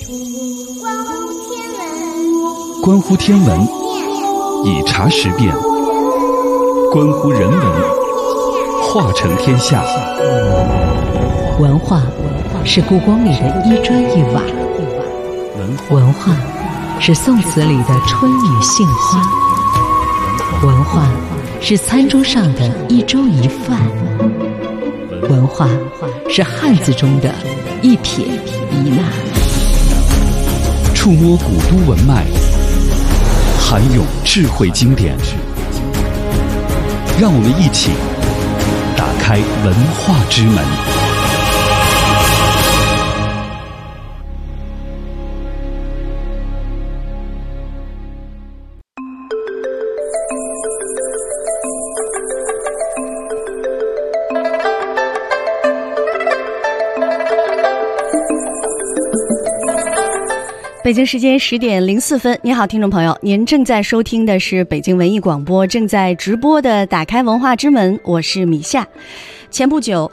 关乎天文，以察时变；关乎人文，化成天下。 文化是故宫里的一砖一瓦，文化是宋词里的春雨杏花，文化是餐桌上的一粥一饭，文化是汉字中的一撇一捺。 触摸古都文脉，涵涌智慧经典，让我们一起打开文化之门。 北京时间10点04分，您好，听众朋友，您正在收听的是北京文艺广播正在直播的打开文化之门，我是米夏。前不久，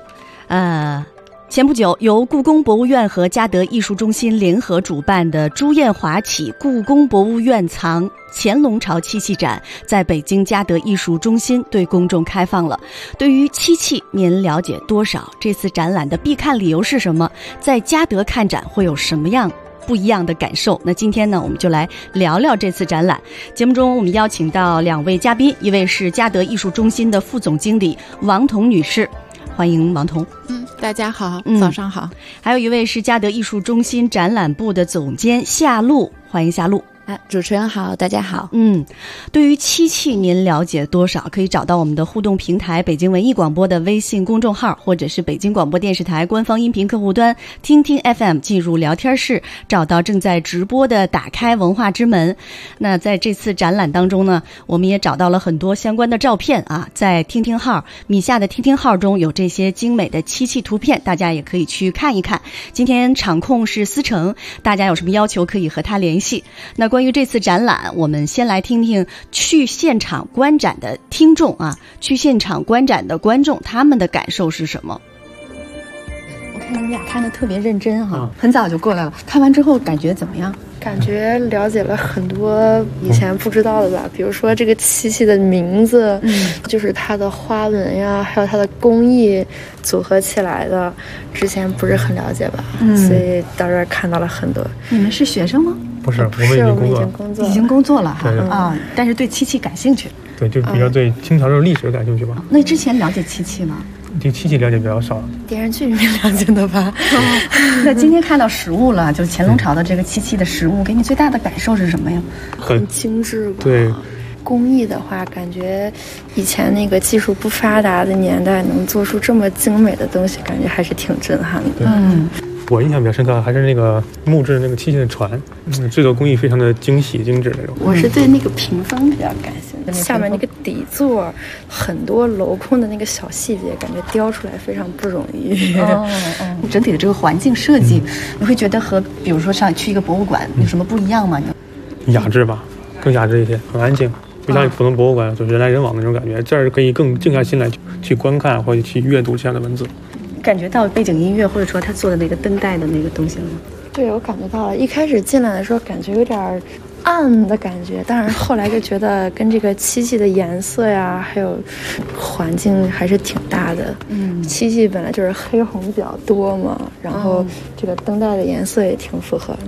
由故宫博物院和嘉德艺术中心联合主办的朱艳华启故宫博物院藏乾隆朝漆器展在北京嘉德艺术中心对公众开放了。对于漆器您了解多少？这次展览的必看理由是什么？在嘉德看展会有什么样不一样的感受？那今天呢，我们就来聊聊这次展览。节目中我们邀请到2位嘉宾，一位是嘉德艺术中心的副总经理王彤女士，欢迎王彤。 大家好，早上好。 还有一位是嘉德艺术中心展览部的总监夏露，欢迎夏露。 主持人好，大家好。 对于漆器您了解多少？可以找到我们的互动平台北京文艺广播的微信公众号，或者是北京广播电视台官方音频客户端听听 FM， 进入聊天室，找到正在直播的打开文化之门。那在这次展览当中呢，我们也找到了很多相关的照片啊，在听听号米夏的听听号中有这些精美的漆器图片，大家也可以去看一看。今天场控是思成，大家有什么要求可以和他联系。那关于这次展览，我们先来听听去现场观展的听众啊，去现场观展的观众，他们的感受是什么？我看你们俩看得特别认真哈，很早就过来了。看完之后感觉怎么样？ 感觉了解了很多以前不知道的吧，比如说这个漆器的名字，就是它的花纹呀，还有它的工艺组合起来的，之前不是很了解吧，所以到这儿看到了很多。 你们是学生吗？ 不是，我们已经工作了哈，但是对漆器感兴趣。 对，就比较对清朝的历史感兴趣吧。 那之前了解漆器吗？ 对漆器了解比较少， 电视剧里面了解的吧。 那今天看到实物了，就是乾隆朝的这个漆器的实物，给你最大的感受是什么呀？ 很精致吧。 对， 工艺的话，感觉以前那个技术不发达的年代，能做出这么精美的东西，感觉还是挺震撼的。 我印象比较深刻还是那个木质那个漆器的船，制作工艺非常的精细精致那种。 我是对那个屏风比较感兴趣，下面那个底座很多镂空的那个小细节，感觉雕出来非常不容易。 整体的这个环境设计，你会觉得和比如说去一个博物馆有什么不一样吗？ 雅致吧，更雅致一些，很安静，不像普通博物馆就人来人往那种感觉。这儿可以更静下心来去观看或者去阅读这样的文字。 感觉到背景音乐或者说他做的那个灯带的那个东西了吗？ 对，我感觉到了。一开始进来的时候感觉有点暗的感觉，但是后来就觉得跟这个漆器的颜色呀还有环境还是挺搭的。漆器本来就是黑红比较多嘛，然后这个灯带的颜色也挺符合的。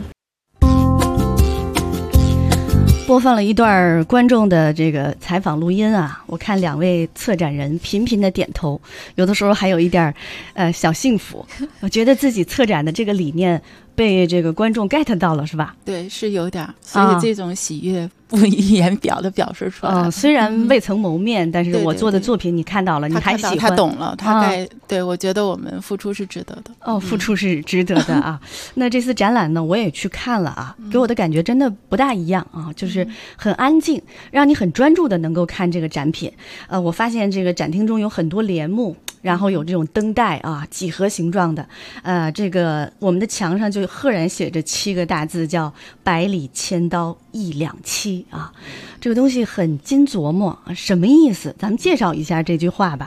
播放了一段观众的这个采访录音啊，我看2位策展人频频的点头，有的时候还有一点小幸福，我觉得自己策展的这个理念被这个观众 get 到了，是吧？ 对，是有点，所以这种喜悦不以言表的表示出来。 虽然未曾谋面，但是我做的作品你看到了，你还喜欢， 他懂了，对，我觉得我们付出是值得的。 付出是值得的啊。那这次展览呢，我也去看了啊，给我的感觉真的不大一样啊，就是很安静，让你很专注的能够看这个展品。我发现这个展厅中有很多帘幕，然后有这种灯带啊，几何形状的。这个我们的墙上就赫然写着7个大字，叫百里千刀一两漆啊。这个东西很经琢磨，什么意思？咱们介绍一下这句话吧。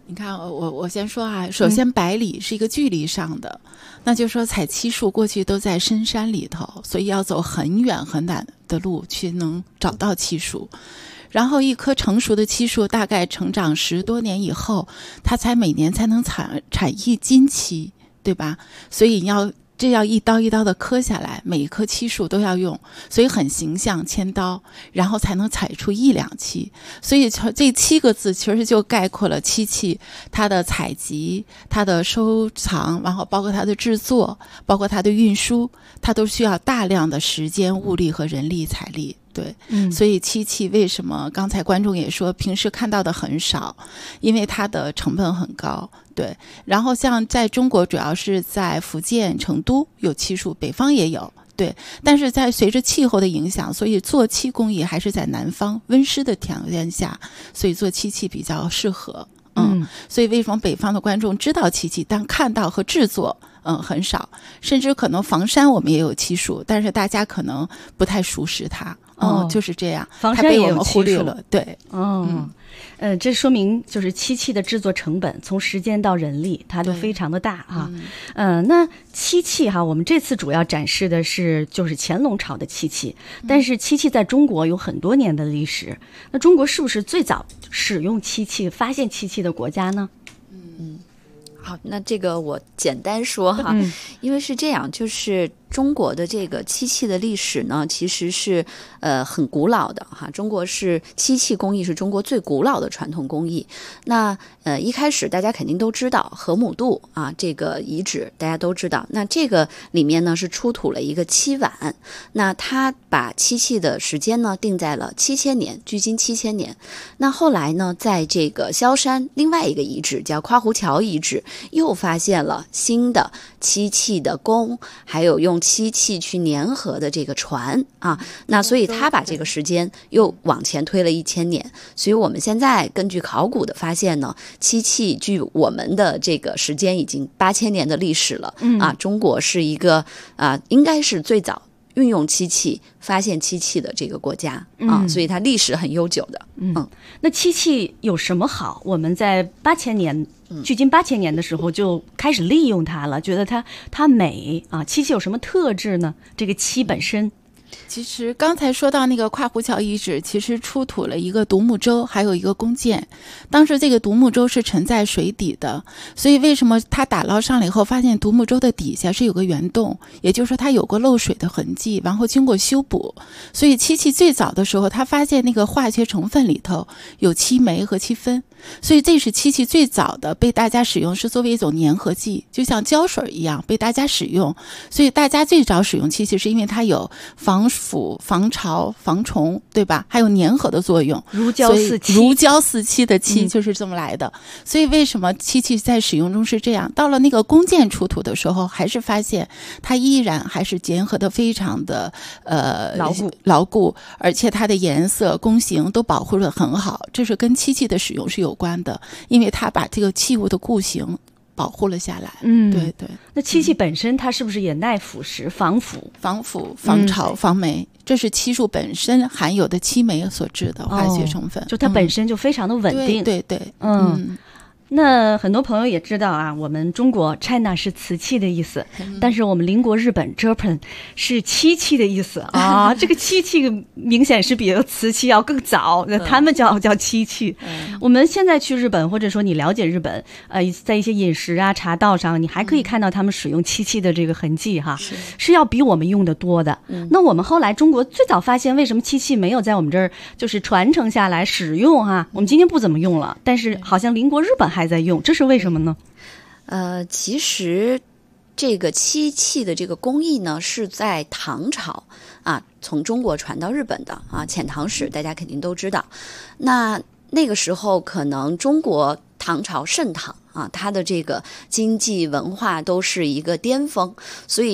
你看，我先说啊，首先百里是一个距离上的，那就是说采漆树过去都在深山里头，所以要走很远很远的路去能找到漆树。然后一棵成熟的漆树大概成长10多年以后，它才每年才能产1斤漆，对吧？所以这要一刀一刀的刻下来，每一棵漆树都要用，所以很形象，千刀，然后才能采出1两漆。所以这7个字其实就概括了漆器它的采集、它的收藏，然后包括它的制作，包括它的运输，它都需要大量的时间、物力和人力财力。对，所以漆器为什么刚才观众也说平时看到的很少，因为它的成本很高。对，然后像在中国主要是在福建成都有漆树，北方也有，对，但是在随着气候的影响，所以做漆工艺还是在南方温湿的条件下，所以做漆器比较适合。所以为什么北方的观众知道漆器，但看到和制作很少，甚至可能房山我们也有漆树，但是大家可能不太熟识它。就是这样， 房山也有漆树， 它被我们忽略了。对， 这说明就是漆器的制作成本，从时间到人力，它都非常的大哈。那漆器哈，我们这次主要展示的是就是乾隆朝的漆器，但是漆器在中国有很多年的历史。那中国是不是最早使用漆器、发现漆器的国家呢？ 好，那这个我简单说哈，因为是这样，就是中国的这个漆器的历史呢，其实是很古老的哈。中国是漆器工艺是中国最古老的传统工艺。那一开始大家肯定都知道河姆渡啊这个遗址，大家都知道。那这个里面呢是出土了一个漆碗，那它把漆器的时间呢定在了7000年，距今7000年。那后来呢，在这个萧山另外一个遗址叫夸湖桥遗址，又发现了新的漆器的工，还有用漆器去粘合的这个船啊，那所以他把这个时间又往前推了1000年。所以我们现在根据考古的发现呢，漆器距我们的这个时间已经8000年的历史了啊。中国是一个应该是最早运用漆器、发现漆器的这个国家啊，所以它历史很悠久的。 那漆器有什么好？我们在8000年，距今8000年的时候就开始利用它了，觉得它美啊。漆器有什么特质呢？这个漆本身。 其实刚才说到那个跨湖桥遗址，其实出土了一个独木舟，还有一个弓箭。当时这个独木舟是沉在水底的，所以为什么它打捞上来以后发现独木舟的底下是有个圆洞，也就是说它有过漏水的痕迹，然后经过修补。所以漆器最早的时候，它发现那个化学成分里头有漆酶和漆酚，所以这是漆器最早的被大家使用，是作为一种粘合剂，就像胶水一样被大家使用。所以大家最早使用漆器是因为它有防腐、防潮、防虫，对吧？还有粘合的作用， 如胶似漆。 如胶似漆的漆就是这么来的。所以为什么漆器在使用中是这样？到了那个弓箭出土的时候，还是发现它依然还是粘合的非常的牢固，而且它的颜色、工形都保护得很好。这是跟漆器的使用是有关的，因为它把这个器物的固形保护了下来。对对。 那漆器本身它是不是也耐腐蚀、防腐、 防潮、防霉？这是漆树本身含有的漆酶所致的化学成分， 就它本身就非常的稳定。 对。 那很多朋友也知道啊，我们中国 China 是瓷器的意思，但是我们邻国日本 Japan 是漆器的意思啊。这个漆器明显是比瓷器要更早，他们叫漆器。我们现在去日本，或者说你了解日本，在一些饮食啊、茶道上，你还可以看到他们使用漆器的这个痕迹哈，是要比我们用的多的。那我们后来中国最早发现，为什么漆器没有在我们这儿就是传承下来使用哈？我们今天不怎么用了，但是好像邻国日本还在用，这是为什么呢？ 其实这个漆器的这个工艺呢，是在唐朝啊，从中国传到日本的啊。遣唐使大家肯定都知道。那个时候可能中国唐朝盛唐啊，它的这个经济文化都是一个巅峰，所以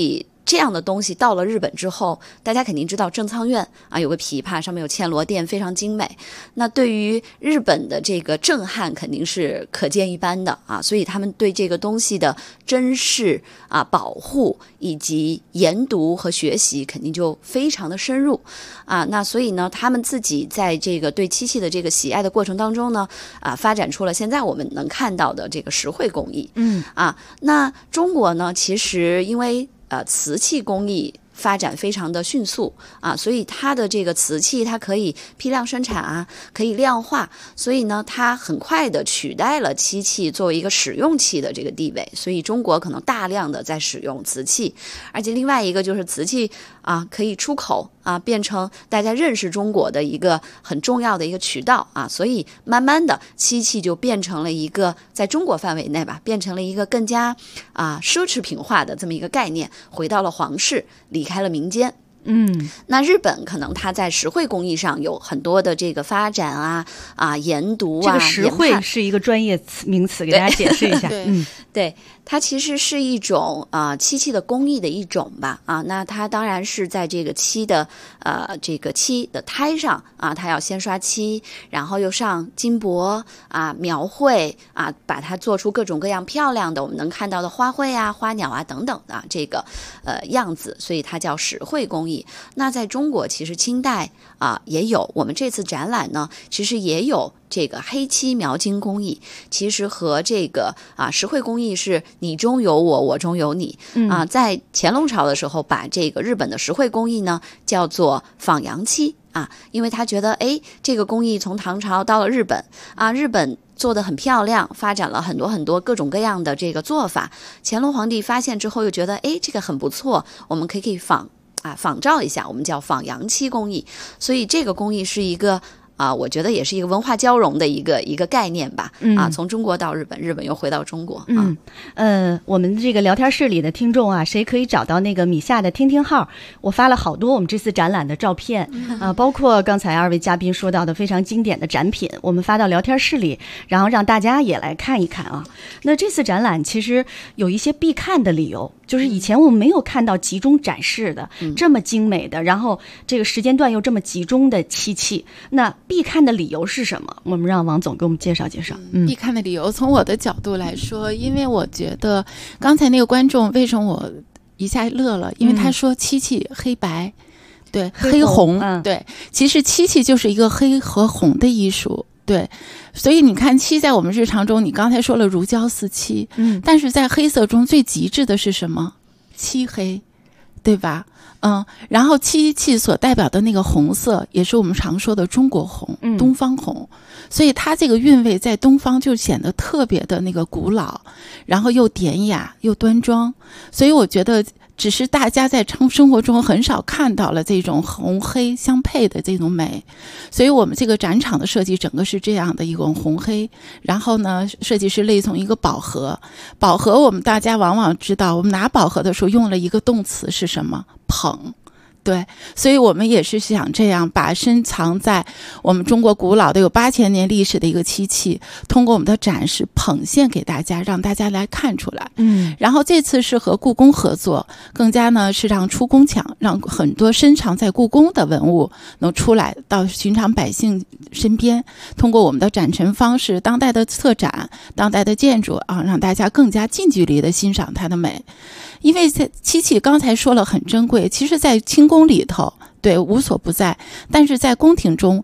这样的东西到了日本之后，大家肯定知道正仓院啊有个琵琶，上面有嵌罗钿，非常精美。那对于日本的这个震撼肯定是可见一斑的啊，所以他们对这个东西的珍视啊、保护以及研读和学习肯定就非常的深入啊。那所以呢，他们自己在这个对漆器的这个喜爱的过程当中呢，啊，发展出了现在我们能看到的这个石绘工艺。那中国呢，其实因为瓷器工艺发展非常的迅速啊，所以它的这个瓷器它可以批量生产啊，可以量化，所以呢，它很快的取代了漆器作为一个使用器的这个地位，所以中国可能大量的在使用瓷器，而且另外一个就是瓷器啊可以出口啊，变成大家认识中国的一个很重要的一个渠道啊，所以慢慢的漆器就变成了一个在中国范围内吧，变成了一个更加奢侈品化的这么一个概念，回到了皇室，离开了民间。那日本可能它在石绘工艺上有很多的这个发展研读这个石绘是一个专业名词，给大家解释一下。 对，它其实是一种漆器的工艺的一种吧那它当然是在这个漆的这个漆的胎上它要先刷漆，然后又上金箔描绘把它做出各种各样漂亮的我们能看到的花卉花鸟等等的这个样子，所以它叫石绘工艺。那在中国其实清代也有，我们这次展览呢其实也有这个黑漆描金工艺，其实和这个石绘工艺是你中有我，我中有你在乾隆朝的时候把这个日本的石绘工艺呢叫做仿洋漆因为他觉得这个工艺从唐朝到了日本日本做得很漂亮，发展了很多很多各种各样的这个做法，乾隆皇帝发现之后又觉得这个很不错，我们可以仿照一下，我们叫仿洋漆工艺，所以这个工艺是一个我觉得也是一个文化交融的一个概念吧从中国到日本，日本又回到中国我们这个聊天室里的听众谁可以找到那个米夏的听听号？我发了好多我们这次展览的照片包括刚才二位嘉宾说到的非常经典的展品，我们发到聊天室里，然后让大家也来看一看那这次展览其实有一些必看的理由，就是以前我们没有看到集中展示的这么精美的，然后这个时间段又这么集中的漆器，那必看的理由是什么？我们让王总给我们介绍介绍。 必看的理由，从我的角度来说，因为我觉得刚才那个观众为什么我一下乐了，因为他说漆器黑白，对，黑红对，其实漆器就是一个黑和红的艺术。对，所以你看漆在我们日常中，你刚才说了如胶似漆但是在黑色中最极致的是什么？漆黑，对吧？然后漆器所代表的那个红色也是我们常说的中国红东方红，所以它这个韵味在东方就显得特别的那个古老，然后又典雅又端庄，所以我觉得只是大家在生活中很少看到了这种红黑相配的这种美，所以我们这个展场的设计整个是这样的一种红黑，然后呢设计师类从一个宝盒，宝盒我们大家往往知道，我们拿宝盒的时候用了一个动词是什么？捧。对，所以我们也是想这样把深藏在我们中国古老的有8000年历史的一个漆器，通过我们的展示捧现给大家，让大家来看出来。然后这次是和故宫合作，更加呢是让出宫墙，让很多深藏在故宫的文物能出来到寻常百姓身边，通过我们的展陈方式，当代的策展，当代的建筑让大家更加近距离的欣赏它的美。因为漆器刚才说了很珍贵，其实在清宫里头对无所不在，但是在宫廷中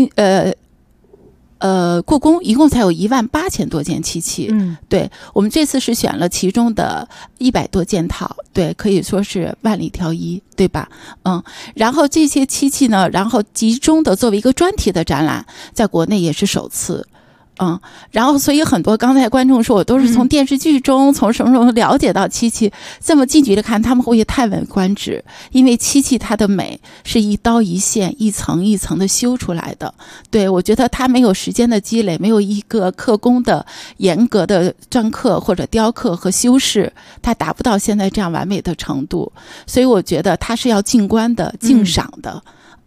故宫一共才有18000多件漆器对，我们这次是选了其中的100多件套，对，可以说是万里挑一，对吧？然后这些漆器呢，然后集中的作为一个专题的展览，在国内也是首次。然后所以很多刚才观众说我都是从电视剧中从什么什么了解到漆器，这么近距离看他们会叹为观止，因为漆器它的美是一刀一线一层一层的修出来的。对，我觉得它没有时间的积累，没有一个刻工的严格的篆刻或者雕刻和修饰，它达不到现在这样完美的程度，所以我觉得它是要静观的静赏的。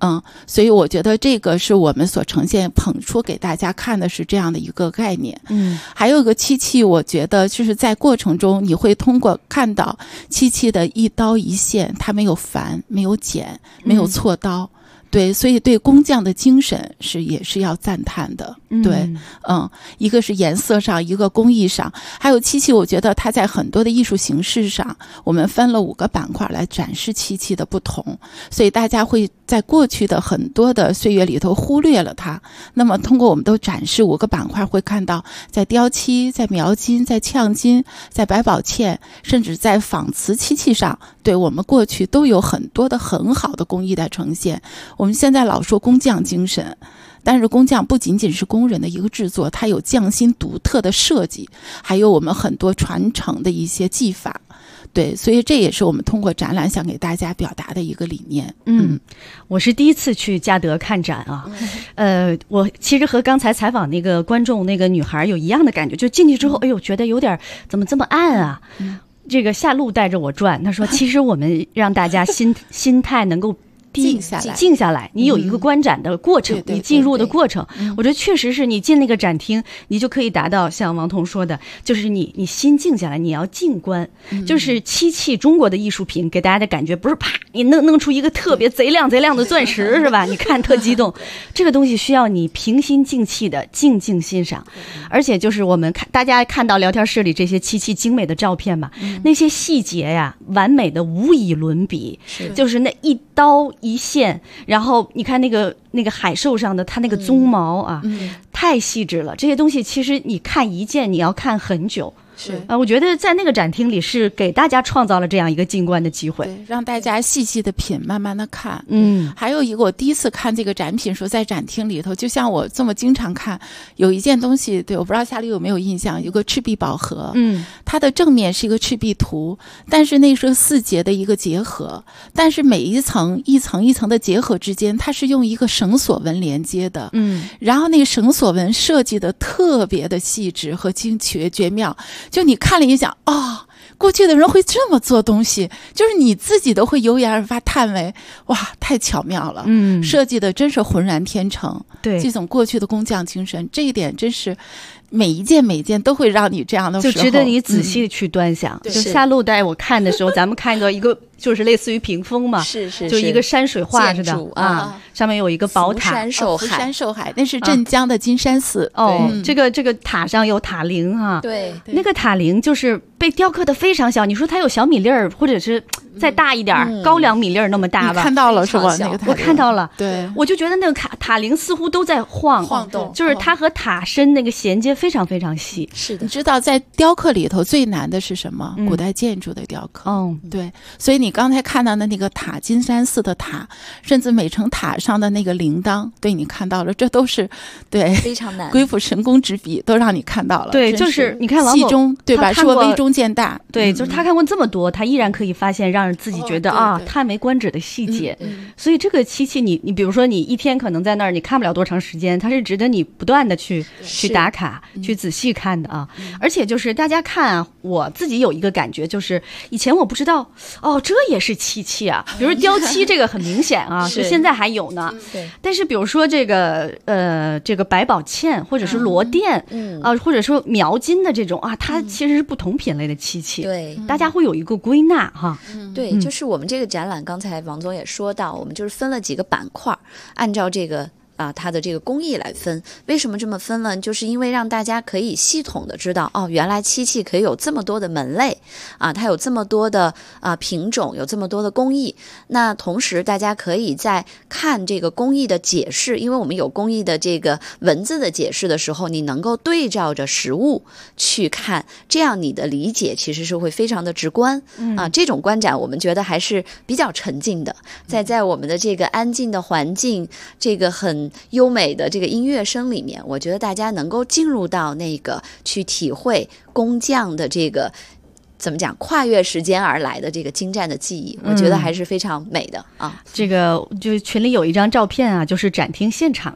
所以我觉得这个是我们所呈现捧出给大家看的是这样的一个概念。还有一个漆器，我觉得就是在过程中你会通过看到漆器的一刀一线，它没有繁，没有剪，没有错刀。对，所以对工匠的精神也是要赞叹的。对，一个是颜色上，一个工艺上，还有漆器，我觉得它在很多的艺术形式上，我们分了5个板块来展示漆器的不同，所以大家会在过去的很多的岁月里头忽略了它。那么通过我们都展示5个板块，会看到在雕漆、在描金、在呛金、在百宝嵌，甚至在仿瓷漆器上，对我们过去都有很多的很好的工艺在呈现。我们现在老说工匠精神，但是工匠不仅仅是工人的一个制作，它有匠心独特的设计，还有我们很多传承的一些技法。对，所以这也是我们通过展览想给大家表达的一个理念。 我是第一次去嘉德看展啊，我其实和刚才采访那个观众那个女孩有一样的感觉，就进去之后，哎呦，觉得有点怎么这么暗啊？这个夏露带着我转，她说，其实我们让大家心态能够静下来，你有一个观展的过程，你进入的过程，我觉得确实是你进那个展厅，你就可以达到像王彤说的，就是你心静下来，你要静观，就是漆器中国的艺术品给大家的感觉不是啪你弄出一个特别贼亮的钻石是吧？你看特激动，这个东西需要你平心静气的静欣赏，而且就是我们大家看到聊天室里这些漆器精美的照片嘛，那些细节呀，完美的无以伦比，就是那一刀一线，然后你看那个海兽上的它那个鬃毛啊，太细致了。这些东西其实你看一件，你要看很久。我觉得在那个展厅里是给大家创造了这样一个静观的机会， 对，让大家细细的品，慢慢的看。还有一个我第一次看这个展品时候，在展厅里头，就像我这么经常看，有一件东西，对，我不知道夏丽有没有印象，有个赤壁宝盒，它的正面是一个赤壁图，但是那是4节的一个结合，但是每一层一层一层的结合之间，它是用一个绳索纹连接的，然后那个绳索纹设计的特别的细致和精确绝妙。就你看了一想，过去的人会这么做东西，就是你自己都会油然而发叹为，哇，太巧妙了，设计的真是浑然天成。对，这种过去的工匠精神，这一点真是每一件都会让你这样的时候就值得你仔细去端详。就夏露带我看的时候，咱们看一个就是类似于屏风嘛， 是就一个山水画似的啊，上面有一个宝塔， 福山寿海，那是镇江的金山寺。 这个塔上有塔铃啊， 对， 那个塔铃就是被雕刻的非常小，你说它有小米粒儿，或者是再大一点，高2米粒儿那么大吧？ 你看到了是吧？那个塔铃我看到了， 对， 我就觉得那个塔铃似乎都在晃动，就是它和塔身那个衔接非常非常细。 是的， 你知道在雕刻里头最难的是什么？古代建筑的雕刻。对，所以你刚才看到的那个塔，金山寺的塔，甚至每层塔上的那个铃铛，对，你看到了，这都是对非常难， 鬼斧神工之笔都让你看到了。 对，就是你看王某细中对吧？说微中见大。 对，就是他看过这么多，他依然可以发现让人自己觉得叹为观止的细节。所以这个漆器，你比如说你一天可能在那儿，你看不了多长时间，它是值得你不断的去打卡，去仔细看的啊。而且就是大家看啊，我自己有一个感觉，就是以前我不知道这也是漆器啊。比如雕漆这个很明显啊，就现在还有呢。 对。 但是比如说这个百宝嵌或者是螺钿，或者说描金的这种啊，它其实是不同品类的漆器。 对， 大家会有一个归纳哈。 对，就是我们这个展览，刚才王总也说到，我们就是分了几个板块，按照这个它的这个工艺来分。为什么这么分呢？就是因为让大家可以系统的知道，原来漆器可以有这么多的门类它有这么多的品种，有这么多的工艺。那同时大家可以在看这个工艺的解释，因为我们有工艺的这个文字的解释的时候，你能够对照着实物去看，这样你的理解其实是会非常的直观。这种观展我们觉得还是比较沉浸的，在我们的这个安静的环境，这个很优美的这个音乐声里面，我觉得大家能够进入到那个去体会工匠的这个怎么讲，跨越时间而来的这个精湛的技艺，我觉得还是非常美的啊。 这个就群里有一张照片啊，就是展厅现场的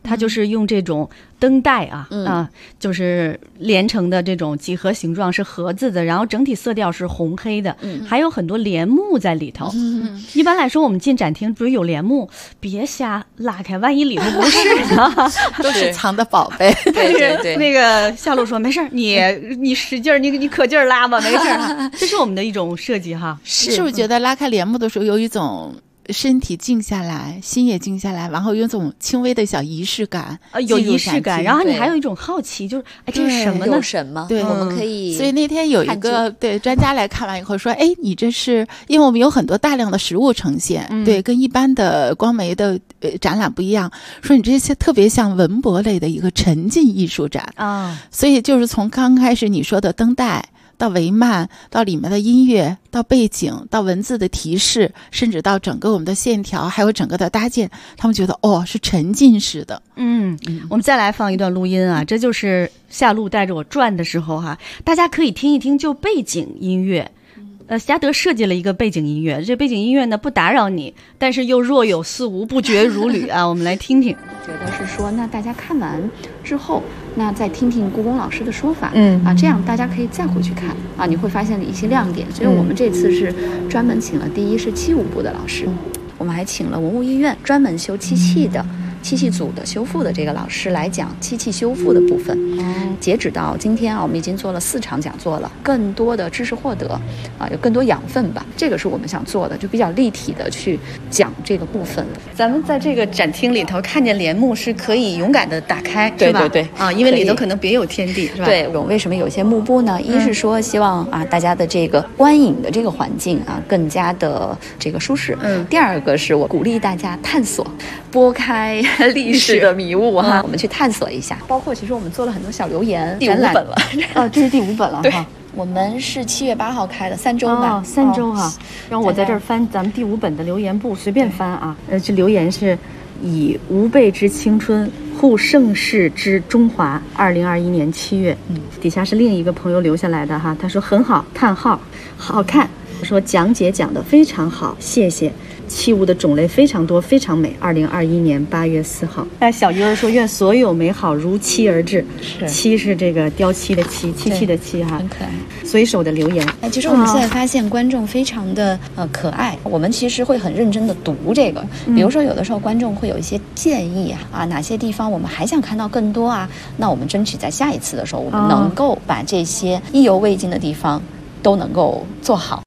它就是用这种灯带就是连成的这种几何形状，是盒子的，然后整体色调是红黑的，还有很多帘幕在里头。一般来说我们进展厅，比如有帘幕，别瞎拉开，万一里头不是呢， 都是藏的宝贝。 对，那个夏露说没事，你使劲儿，你可劲儿拉吧，没事儿。这是我们的一种设计哈。 是不是觉得拉开帘幕的时候有一种身体静下来，心也静下来，然后有种轻微的小仪式感， 有仪式感，然后你还有一种好奇，就是这是什么呢？ 有什么？ 对， 我们可以。 所以那天有一个专家来看完以后说，你这是因为我们有很多大量的实物呈现，对，跟一般的光媒的展览不一样，说你这些特别像文博类的一个沉浸艺术展啊，所以就是从刚开始你说的灯带，到帷幔，到里面的音乐，到背景，到文字的提示，甚至到整个我们的线条，还有整个的搭建，他们觉得是沉浸式的。 我们再来放一段录音啊，这就是夏露带着我转的时候哈，大家可以听一听，就背景音乐。霞德设计了一个背景音乐，这背景音乐呢不打扰你，但是又若有似无，不绝如缕啊。我们来听听。 觉得是说，那大家看完之后，那再听听故宫老师的说法，这样大家可以再回去看啊，你会发现一些亮点。所以我们这次是专门请了，第一是器物部的老师，我们还请了文物医院专门修漆器的。漆器组的修复的这个老师来讲漆器修复的部分。截止到今天我们已经做了4场讲座了，更多的知识获得有更多养分吧，这个是我们想做的，就比较立体的去讲这个部分。 咱们在这个展厅里头看见帘幕是可以勇敢的打开， 对对对因为里头可能别有天地，是吧？ 对，为什么有些幕布呢？一是说希望大家的这个观影的这个环境更加的这个舒适。第二个是我鼓励大家探索，拨开历史的迷雾我们去探索一下。包括其实我们做了很多小留言， 第5本了这是第5本了对。 我们是7月8号开的，3周吧 ，3周啊。然后我在这儿翻咱们第5本的留言簿，随便翻啊。这留言是以吾辈之青春护盛世之中华，2021年7月。底下是另一个朋友留下来的哈，他说很好，叹号，好看。说讲解讲得非常好，谢谢。器物的种类非常多，非常美。2021年8月4号。小鱼儿说：“愿所有美好如期而至。”漆是这个雕漆的漆，漆器的漆哈， 很可爱。 随手的留言。 其实我们现在发现观众非常的可爱，我们其实会很认真的读这个。比如说有的时候观众会有一些建议哪些地方我们还想看到更多那我们争取在下一次的时候，我们能够把这些意犹未尽的地方都能够做好。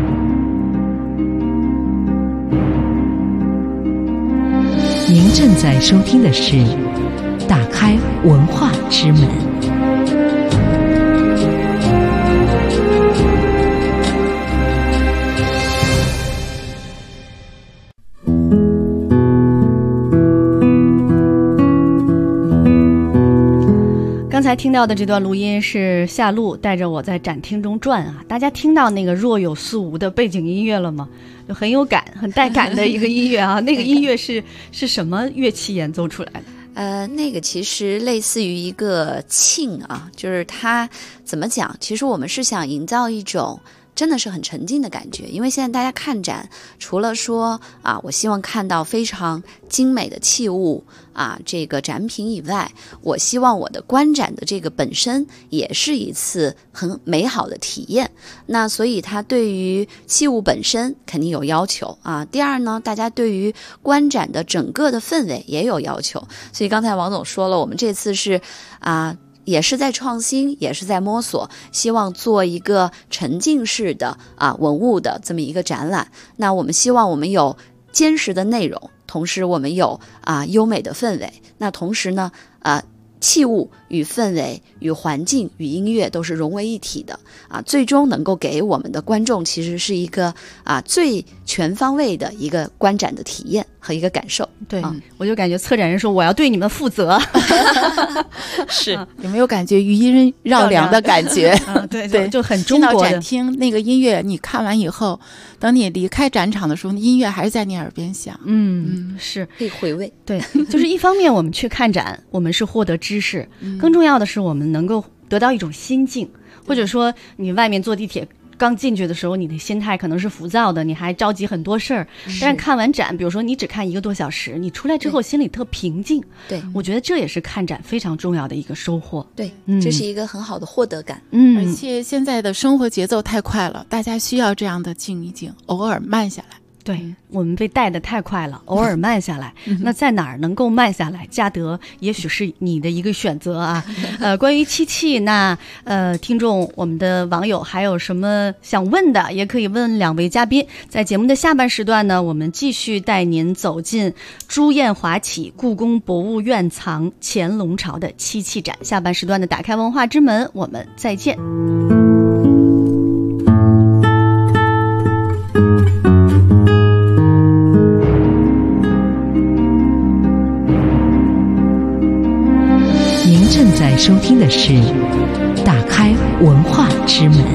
您正在收听的是《打开文化之门》。 刚才听到的这段录音是夏露带着我在展厅中转大家听到那个若有似无的背景音乐了吗？就很有感，很带感的一个音乐那个音乐是什么乐器演奏出来的？ 那个其实类似于一个磬就是它怎么讲？其实我们是想营造一种真的是很沉浸的感觉，因为现在大家看展，除了说我希望看到非常精美的器物这个展品以外，我希望我的观展的这个本身也是一次很美好的体验。那所以它对于器物本身肯定有要求第二呢，大家对于观展的整个的氛围也有要求。所以刚才王总说了，我们这次是也是在创新，也是在摸索，希望做一个沉浸式的文物的这么一个展览。那我们希望我们有坚实的内容，同时我们有优美的氛围。那同时呢器物与氛围与环境与音乐都是融为一体的最终能够给我们的观众其实是一个最全方位的一个观展的体验和一个感受。 对，我就感觉策展人说我要对你们负责。 是有没有感觉余音绕梁的感觉？ 对，就很中国的。 进到展厅那个音乐，你看完以后，等你离开展场的时候，音乐还是在你耳边响。 是可以回味。 对，就是一方面我们去看展，我们是获得知识，更重要的是我们能够得到一种心境，或者说你外面坐地铁刚进去的时候，你的心态可能是浮躁的，你还着急很多事儿。但是看完展，比如说你只看1个多小时，你出来之后心里特平静。 对， 我觉得这也是看展非常重要的一个收获。 对，这是一个很好的获得感。 而且现在的生活节奏太快了，大家需要这样的静一静，偶尔慢下来。 对，我们被带得太快了，偶尔慢下来。那在哪儿能够慢下来？嘉德也许是你的一个选择啊。关于漆器，那听众我们的网友还有什么想问的，也可以问2位嘉宾。在节目的下半时段呢，我们继续带您走进朱艳华起故宫博物院藏乾隆朝的漆器展。下半时段的打开文化之门，我们再见。 正在收听的是《打开文化之门》。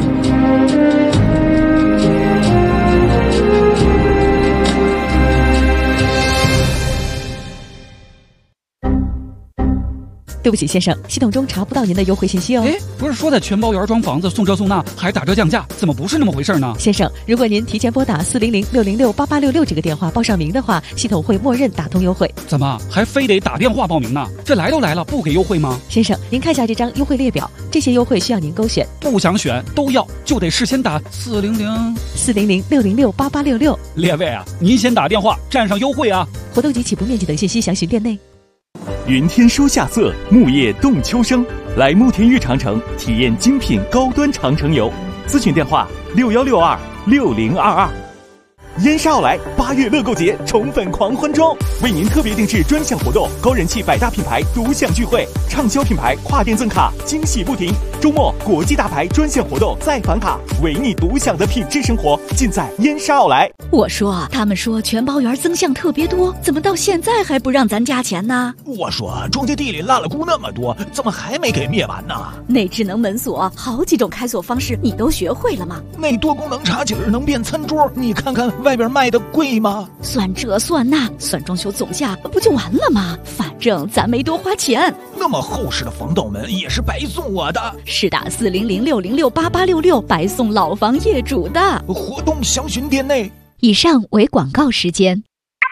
对不起，先生，系统中查不到您的优惠信息哦。 哎，不是说在全包园装房子送这送那还打折降价，怎么不是那么回事呢？ 先生，如果您提前拨打400-606-8866这个电话报上名的话，系统会默认打通优惠。 怎么还非得打电话报名呢？这来都来了，不给优惠吗？ 先生，您看下这张优惠列表，这些优惠需要您勾选。 不想选都要，就得事先打 400-606-8866。 列位啊，您先打电话占上优惠啊！ 活动及起步面积等信息详询店内。 云天说夏色，木叶动秋声。来慕田峪长城体验精品高端长城游，咨询电话61626022。燕莎奥莱8月乐购节宠粉狂欢装，为您特别定制专项活动，高人气百大品牌独享聚会，畅销品牌跨店赠卡，惊喜不停。周末国际大牌专项活动再返卡，为你独享的品质生活尽在燕莎奥莱。 我说，他们说全包园增项特别多，怎么到现在还不让咱加钱呢？ 我说，庄稼地里烂了菇那么多，怎么还没给灭完呢？ 那智能门锁好几种开锁方式，你都学会了吗？ 那多功能茶几能变餐桌，你看看外边卖的贵吗？ 算这算那，算装修总价不就完了吗？反正咱没多花钱。 那么厚实的防盗门也是白送我的。 是打400-606-8866白送老房业主的。 活动详询店内。 以上为广告时间。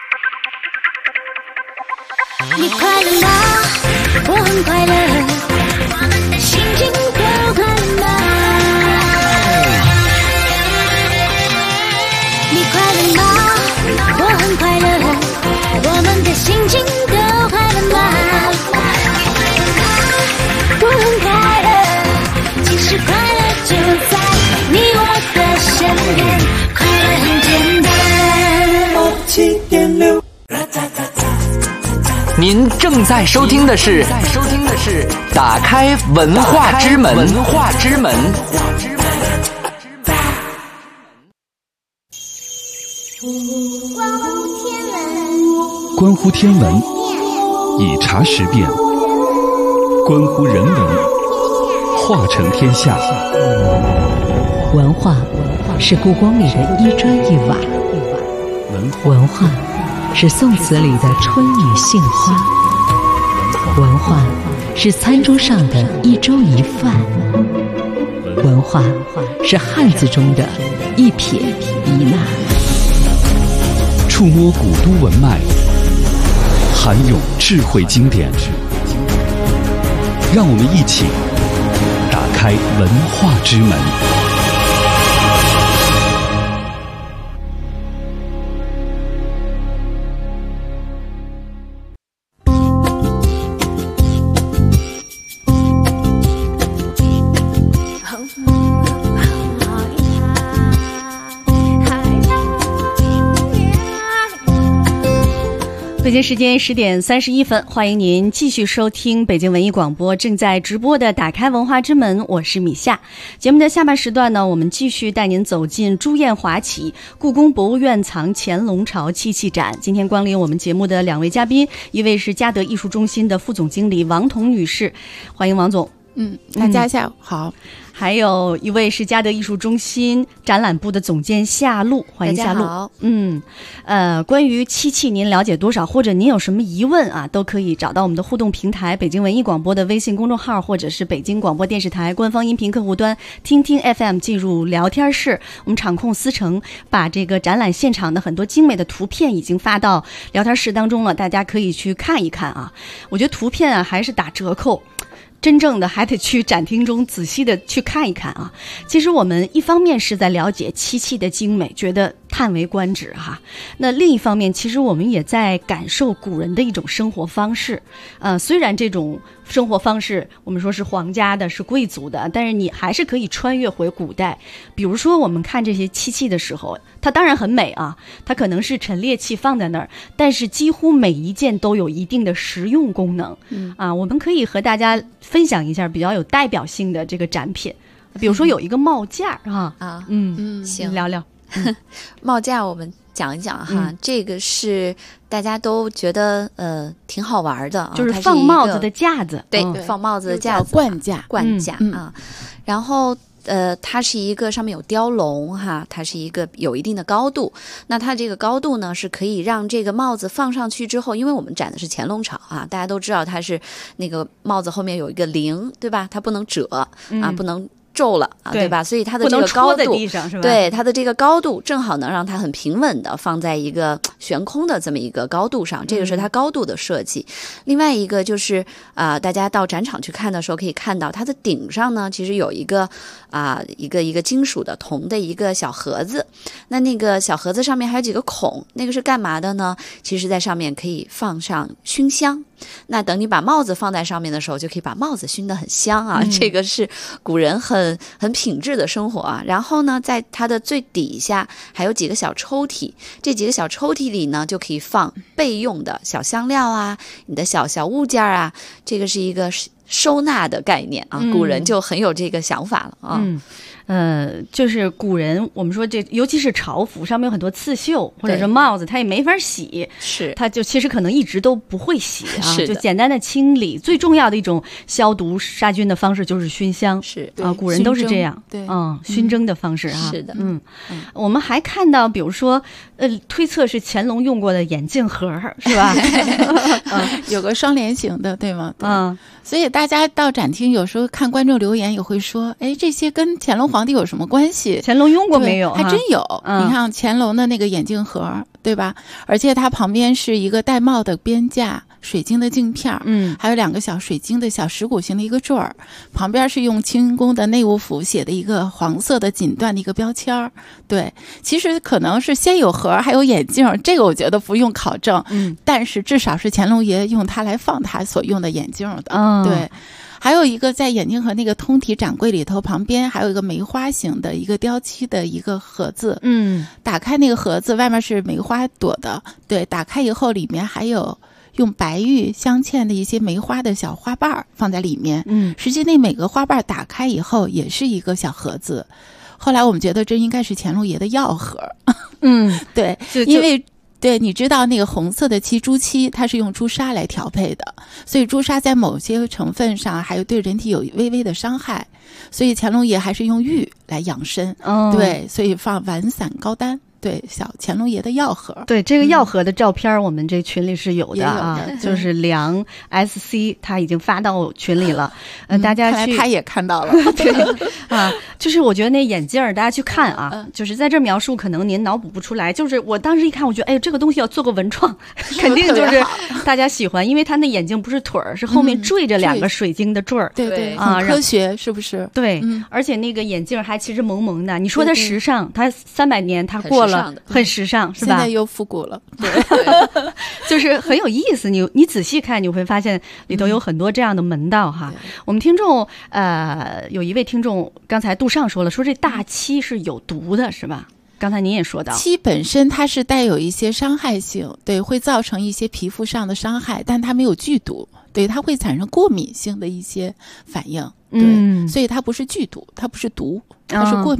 你快乐吗？我很快乐，我们的心情都快乐吗？你快乐吗？我很快乐，我们的心情都快乐吗？我很快乐，其实快乐就在你我的身边，快乐很简单。7.6。 您正在收听的是打开文化之门。 关乎天文，以察时变；关乎人文，化成天下。 文化是故宫里的一砖一瓦，文化是宋词里的春雨杏花，文化是餐桌上的一粥一饭，文化是汉字中的一撇一捺。 触摸古都文脉，涵涌智慧经典，让我们一起打开文化之门。 北京时间10点31分，欢迎您继续收听北京文艺广播正在直播的打开文化之门，我是米夏。节目的下半时段呢，我们继续带您走进朱艳华起故宫博物院藏乾隆朝漆器展。今天光临我们节目的2位嘉宾，一位是嘉德艺术中心的副总经理王彤女士，欢迎王总。 大家下午好。 还有一位是嘉德艺术中心展览部的总监夏露，欢迎夏露。 好。 关于七七您了解多少，或者您有什么疑问啊，都可以找到我们的互动平台北京文艺广播的微信公众号，或者是北京广播电视台官方音频客户端听听 FM 进入聊天室。我们场控思成把这个展览现场的很多精美的图片已经发到聊天室当中了，大家可以去看一看啊。我觉得图片啊还是打折扣，真正的还得去展厅中仔细的去看一看啊。其实我们一方面是在了解漆器的精美，觉得叹为观止哈。那另一方面，其实我们也在感受古人的一种生活方式。虽然这种生活方式我们说是皇家的，是贵族的，但是你还是可以穿越回古代。比如说我们看这些漆器的时候，它当然很美啊，它可能是陈列器放在那儿，但是几乎每一件都有一定的实用功能。我们可以和大家分享一下比较有代表性的这个展品，比如说有一个帽架行， 聊聊。 帽架我们讲一讲哈，这个是大家都觉得挺好玩的， 就是放帽子的架子， 对，放帽子的架子， 冠架啊。然后它是一个上面有雕龙哈，它是一个有一定的高度。那它这个高度呢，是可以让这个帽子放上去之后，因为我们展的是乾隆朝啊，大家都知道它是那个帽子后面有一个翎，对吧？它不能折啊，不能皱了啊，对吧？所以它的这个高度，对它的这个高度正好能让它很平稳的放在一个悬空的这么一个高度上，这个是它高度的设计。另外一个就是大家到展场去看的时候可以看到它的顶上呢，其实有一个一个金属的铜的一个小盒子，那个小盒子上面还有几个孔，那个是干嘛的呢？其实在上面可以放上熏香。那等你把帽子放在上面的时候，就可以把帽子熏得很香啊。这个是古人很品质的生活啊。然后呢，在它的最底下还有几个小抽屉，这几个小抽屉里呢，就可以放备用的小香料啊，你的小物件啊。这个是一个收纳的概念啊，古人就很有这个想法了啊。 就是古人我们说这尤其是朝服上面有很多刺绣或者是帽子，它也没法洗， 是它就其实可能一直都不会洗啊， 就简单的清理。最重要的一种消毒杀菌的方式就是熏香， 是啊，古人都是这样， 对， 熏蒸的方式啊， 是的， 我们还看到，比如说推测是乾隆用过的眼镜盒，是吧？ 有个双联型的，对吗？所以大家到展厅有时候看观众留言也会说，哎，这些跟乾隆皇帝有什么关系？ 乾隆用过没有？ 还真有。你看乾隆的那个眼镜盒，对吧？而且它旁边是一个戴帽的边架，水晶的镜片，还有2个小水晶的小石鼓形的一个坠儿，旁边是用清宫的内务府写的一个黄色的锦缎的一个标签。对，其实可能是先有盒还有眼镜，这个我觉得不用考证，但是至少是乾隆爷用它来放他所用的眼镜的。对，还有一个在眼镜盒那个通体展柜里头，旁边还有一个梅花形的一个雕漆的一个盒子。打开那个盒子，外面是梅花朵的。对，打开以后里面还有用白玉镶嵌的一些梅花的小花瓣放在里面。实际那每个花瓣打开以后也是一个小盒子。后来我们觉得这应该是乾隆爷的药盒。对，因为对，你知道那个红色的漆朱漆，它是用朱砂来调配的，所以朱砂在某些成分上还有对人体有微微的伤害，所以乾隆爷还是用玉来养生。对，所以放丸散高丹。对，小乾隆爷的药盒。对， 这个药盒的照片我们这群里是有的啊，就是梁 SC 他已经发到群里了，大家去， 看来他也看到了。 对啊，就是我觉得那眼镜大家去看啊，就是在这描述可能您脑补不出来，就是我当时一看，我觉得哎，这个东西要做个文创，肯定就是大家喜欢，因为他那眼镜不是腿儿，是后面缀着2个水晶的坠儿。 对对啊，科学是不是？ 对，而且那个眼镜还其实萌萌的，你说它时尚，它300年它过了。很时尚是吧？ 现在又复古了。 对，就是很有意思。你仔细看，你会发现里头有很多这样的门道哈。我们听众有一位听众刚才杜尚说了，说这大漆是有毒的，是吧？刚才您也说到， 漆本身它是带有一些伤害性，对，会造成一些皮肤上的伤害，但它没有剧毒，对，它会产生过敏性的一些反应，对，所以它不是剧毒，它不是毒，它是过敏。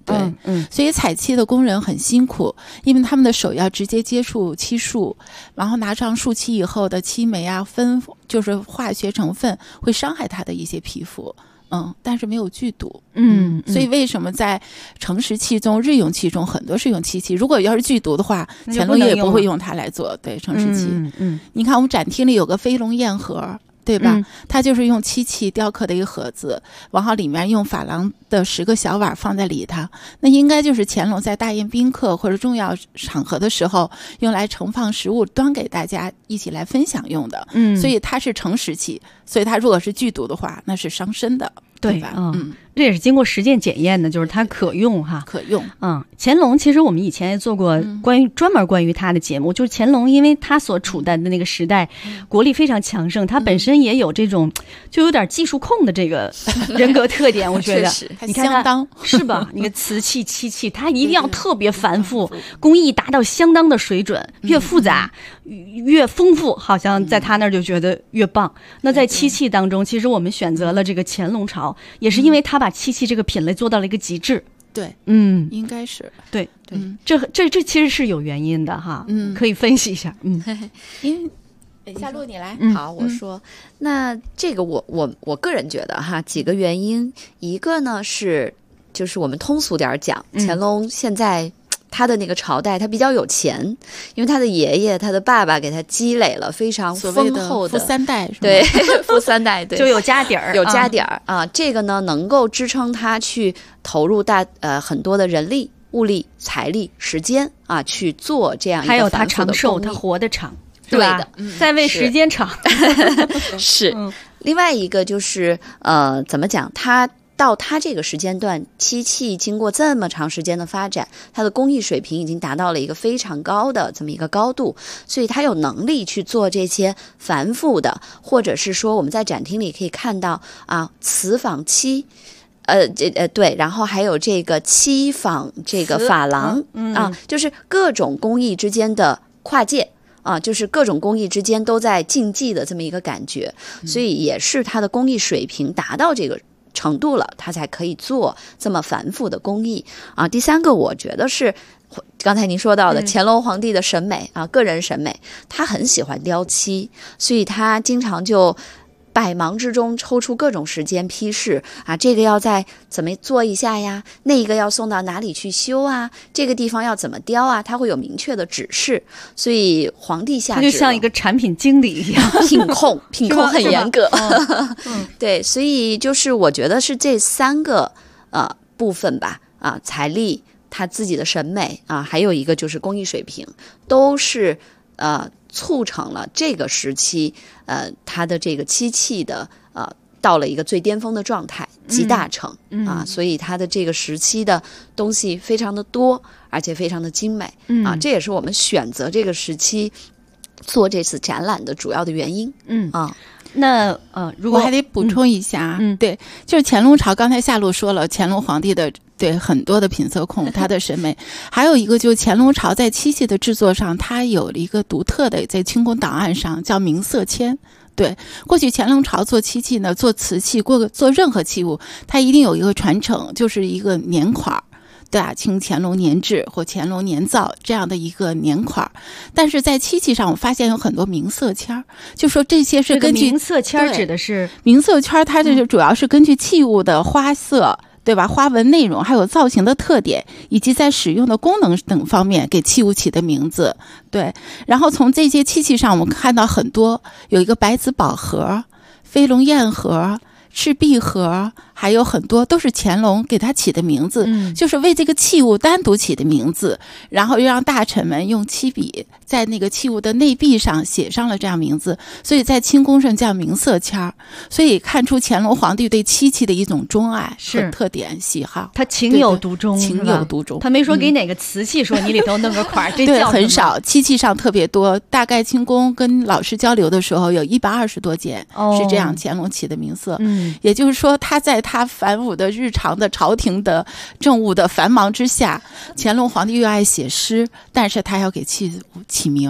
对，所以采漆的工人很辛苦，因为他们的手要直接接触漆树，然后拿上树漆以后的漆煤啊，就是化学成分会伤害他的一些皮肤。但是没有剧毒。所以为什么在盛石器中、日用器中很多是用漆器？如果要是剧毒的话，乾隆也不会用它来做盛石器。你看我们展厅里有个飞龙砚盒，对吧？它就是用漆器雕刻的一个盒子，然后里面用珐琅的10个小碗放在里头，那应该就是乾隆在大宴宾客或者重要场合的时候用来盛放食物端给大家一起来分享用的。所以它是盛食器，所以它如果是剧毒的话，那是伤身的，对吧？ 这也是经过实践检验的，就是它可用哈， 可用。 乾隆其实我们以前也做过专门关于他的节目，就是乾隆因为他所处的那个时代，国力非常强盛，他本身也有这种就有点技术控的这个人格特点，我觉得。你看相当是吧？你看瓷器、漆器，它一定要特别繁复，工艺达到相当的水准，越复杂越丰富，好像在他那儿就觉得越棒。那在漆器当中，其实我们选择了这个乾隆朝，也是因为他把漆器这个品类做到了一个极致。 对，应该是对，这其实是有原因的哈，可以分析一下。 因为夏露你来， 好，我说，那这个我个人觉得哈，几个原因，一个呢是就是我们通俗点讲，乾隆现在他的那个朝代他比较有钱，因为他的爷爷他的爸爸给他积累了非常丰厚的富三代， 对，富三代，对， 就有家底儿， 有家底儿啊，这个呢能够支撑他去投入很多的人力、物力、财力、时间啊去做这样一个还有他繁复的长寿， 工艺他活得长， 对的， 在为时间长。 是，另外一个就是怎么讲，到他这个时间段，漆器经过这么长时间的发展，它的工艺水平已经达到了一个非常高的这么一个高度，所以他有能力去做这些繁复的，或者是说我们在展厅里可以看到啊，瓷仿漆。对，然后还有这个漆仿这个珐琅啊，就是各种工艺之间的跨界啊，就是各种工艺之间都在竞技的这么一个感觉，所以也是它的工艺水平达到这个程度了，它才可以做这么繁复的工艺啊。第三个，我觉得是刚才您说到的乾隆皇帝的审美啊，个人审美，他很喜欢雕漆，所以他经常就百忙之中抽出各种时间批示啊，这个要再怎么做一下呀，那个要送到哪里去修啊，这个地方要怎么雕啊，他会有明确的指示，所以皇帝下旨， 他就像一个产品经理一样， 品控很严格。对，所以就是我觉得是这3个部分吧，啊，财力，他自己的审美啊，还有一个就是工艺水平，都是促成了这个时期它的这个漆器的到了一个最巅峰的状态，集大成啊，所以它的这个时期的东西非常的多，而且非常的精美啊，这也是我们选择这个时期做这次展览的主要的原因。 那如果我还得补充一下，对，就是乾隆朝，刚才夏露说了，乾隆皇帝的对很多的品色控，他的审美，还有一个就是乾隆朝在漆器的制作上，它有了一个独特的，在清宫档案上叫明色铅。对，过去乾隆朝做漆器呢，做瓷器，做任何器物，它一定有一个传承，就是一个年款。对啊，清乾隆年制或乾隆年造这样的一个年款，但是在漆器上我发现有很多明色签，就说这些是根据明色签指的是明色签，它这就主要是根据器物的花色。对吧？花纹内容还有造型的特点，以及在使用的功能等方面给器物起的名字。对，然后从这些漆器上，我们看到很多，有一个白子宝盒、飞龙砚盒、赤壁盒，还有很多都是乾隆给他起的名字，就是为这个器物单独起的名字，然后又让大臣们用漆笔在那个器物的内壁上写上了这样名字，所以在清宫上叫明色签，所以看出乾隆皇帝对漆器的一种钟爱和特点喜好， 他情有独钟， 情有独钟。 他没说给哪个瓷器说你里头弄个款，这对很少，漆器上特别多，大概清宫跟老师交流的时候有120多件是这样乾隆起的名色。也就是说他在他繁复的日常的朝廷的政务的繁忙之下，乾隆皇帝又爱写诗，但是他要给器物起名，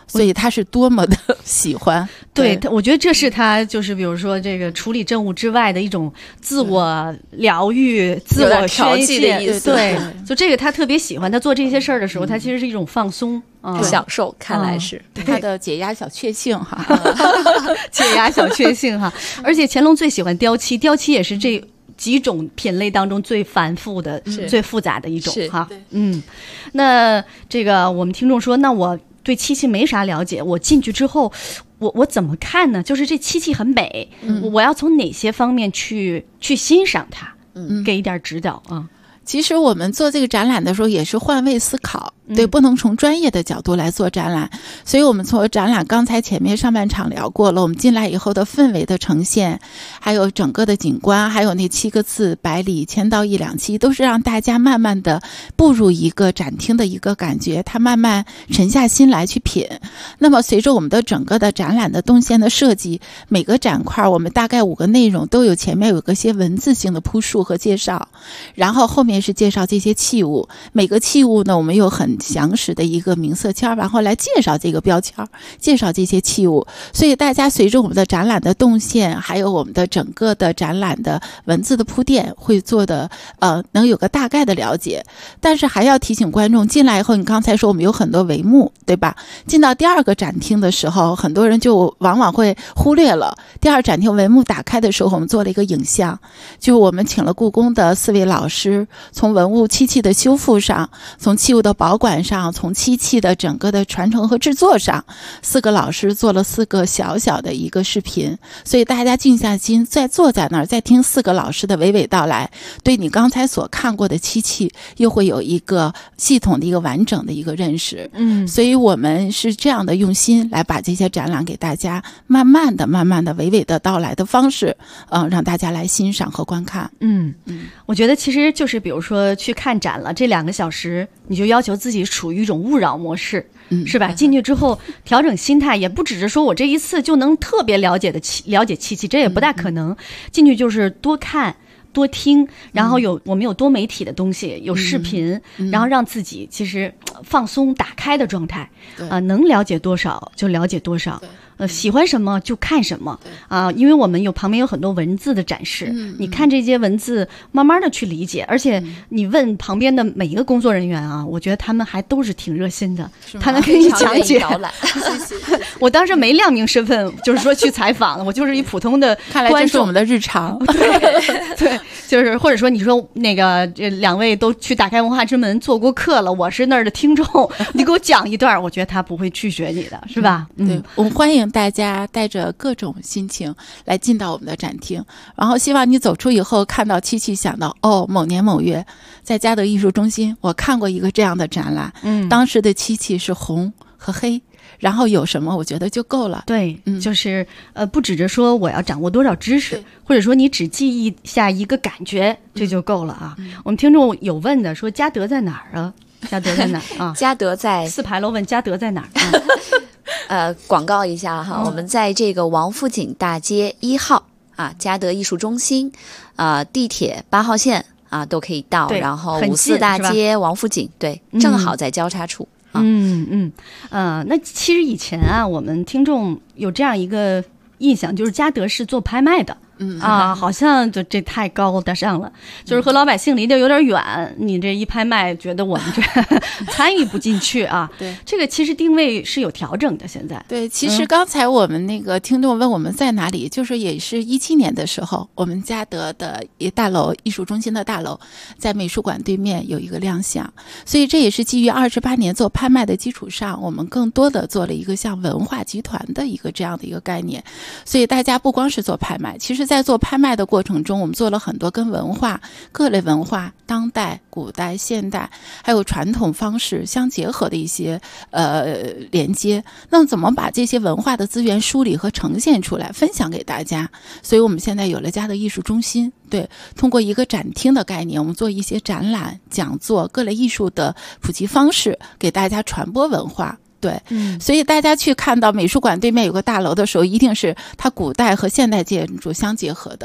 所以他是多么的喜欢。 对，我觉得这是他就是比如说这个处理政务之外的一种自我疗愈、自我宣泄的意思。对，就这个他特别喜欢。他做这些事儿的时候，他其实是一种放松。 享受，看来是他的解压小确幸哈， 解压小确幸哈。而且乾隆最喜欢雕漆，雕漆也是这几种品类当中最繁复的、最复杂的一种哈。那这个我们听众说，那我对漆器没啥了解，我进去之后，我怎么看呢？就是这漆器很美，我要从哪些方面去欣赏它？给一点指导啊。 其实我们做这个展览的时候也是换位思考，对，不能从专业的角度来做展览，所以我们从展览刚才前面上半场聊过了，我们进来以后的氛围的呈现，还有整个的景观，还有那7个字百里千刀一两漆，都是让大家慢慢的步入一个展厅的一个感觉，他慢慢沉下心来去品。那么随着我们的整个的展览的动线的设计，每个展块我们大概5个内容都有，前面有个些文字性的铺述和介绍，然后后面是介绍这些器物，每个器物呢我们有很详实的一个名色签，然后来介绍这个标签，介绍这些器物。所以大家随着我们的展览的动线，还有我们的整个的展览的文字的铺垫，会做的能有个大概的了解。但是还要提醒观众，进来以后，你刚才说我们有很多帷幕，对吧？进到第2个展厅的时候，很多人就往往会忽略了第2展厅帷幕打开的时候，我们做了一个影像，就我们请了故宫的4位老师，从文物漆器的修复上，从器物的保管上，从漆器的整个的传承和制作上，4个老师做了4个小小的一个视频，所以大家静下心，再坐在那儿，再听4个老师的娓娓道来，对你刚才所看过的漆器又会有一个系统的一个完整的一个认识。所以我们是这样的用心来把这些展览给大家慢慢的娓娓的道来的方式，让大家来欣赏和观看。 我觉得其实就是比如说去看展了，这2个小时你就要求自己处于一种勿扰模式，是吧？进去之后调整心态，也不只是说我这一次就能特别了解漆器，这也不大可能。进去就是多看多听，然后我们有多媒体的东西，有视频，然后让自己其实放松打开的状态，能了解多少就了解多少。喜欢什么就看什么啊，因为我们旁边有很多文字的展示，你看这些文字慢慢的去理解，而且你问旁边的每一个工作人员啊，我觉得他们还都是挺热心的，他能给你讲解。我当时没亮明身份，就是说去采访，我就是一普通的观众。 看来这是我们的日常。 对，就是或者说你说那个这2位都去打开文化之门做过客了，我是那儿的听众，你给我讲一段，我觉得他不会拒绝你的，是吧？ 对，我们欢迎大家带着各种心情来进到我们的展厅，然后希望你走出以后看到漆器，想到某年某月在嘉德艺术中心我看过一个这样的展览，当时的漆器是红和黑，然后有什么我觉得就够了。 对，就是不指着说我要掌握多少知识，或者说你只记忆下一个感觉，这就够了啊。我们听众有问的说嘉德在哪儿啊？嘉德在哪儿啊？ 嘉德在 4牌楼问嘉德在哪儿广告一下哈，我们在这个王府井大街1号啊，嘉德艺术中心地铁8号线啊都可以到，然后54大街王府井，对，正好在交叉处。 那其实以前啊，我们听众有这样一个印象，就是嘉德是做拍卖的。好像就这太高大上了，就是和老百姓离得有点远。你这一拍卖，觉得我们这参与不进去啊。 对， 这个其实定位是有调整的。现在对，其实刚才我们那个听众问我们在哪里，就是也是17年的时候，我们嘉德的一大楼艺术中心的大楼，在美术馆对面有一个亮相，所以这也是基于28年做拍卖的基础上，我们更多的做了一个像文化集团的一个这样的一个概念。所以大家不光是做拍卖，其实在做拍卖的过程中，我们做了很多跟文化各类文化、当代、古代、现代还有传统方式相结合的一些连接。那么怎么把这些文化的资源梳理和呈现出来，分享给大家？所以我们现在有了嘉德艺术中心，对，通过一个展厅的概念，我们做一些展览、讲座、各类艺术的普及方式，给大家传播文化。对，所以大家去看到美术馆对面有个大楼的时候，一定是它古代和现代建筑相结合的。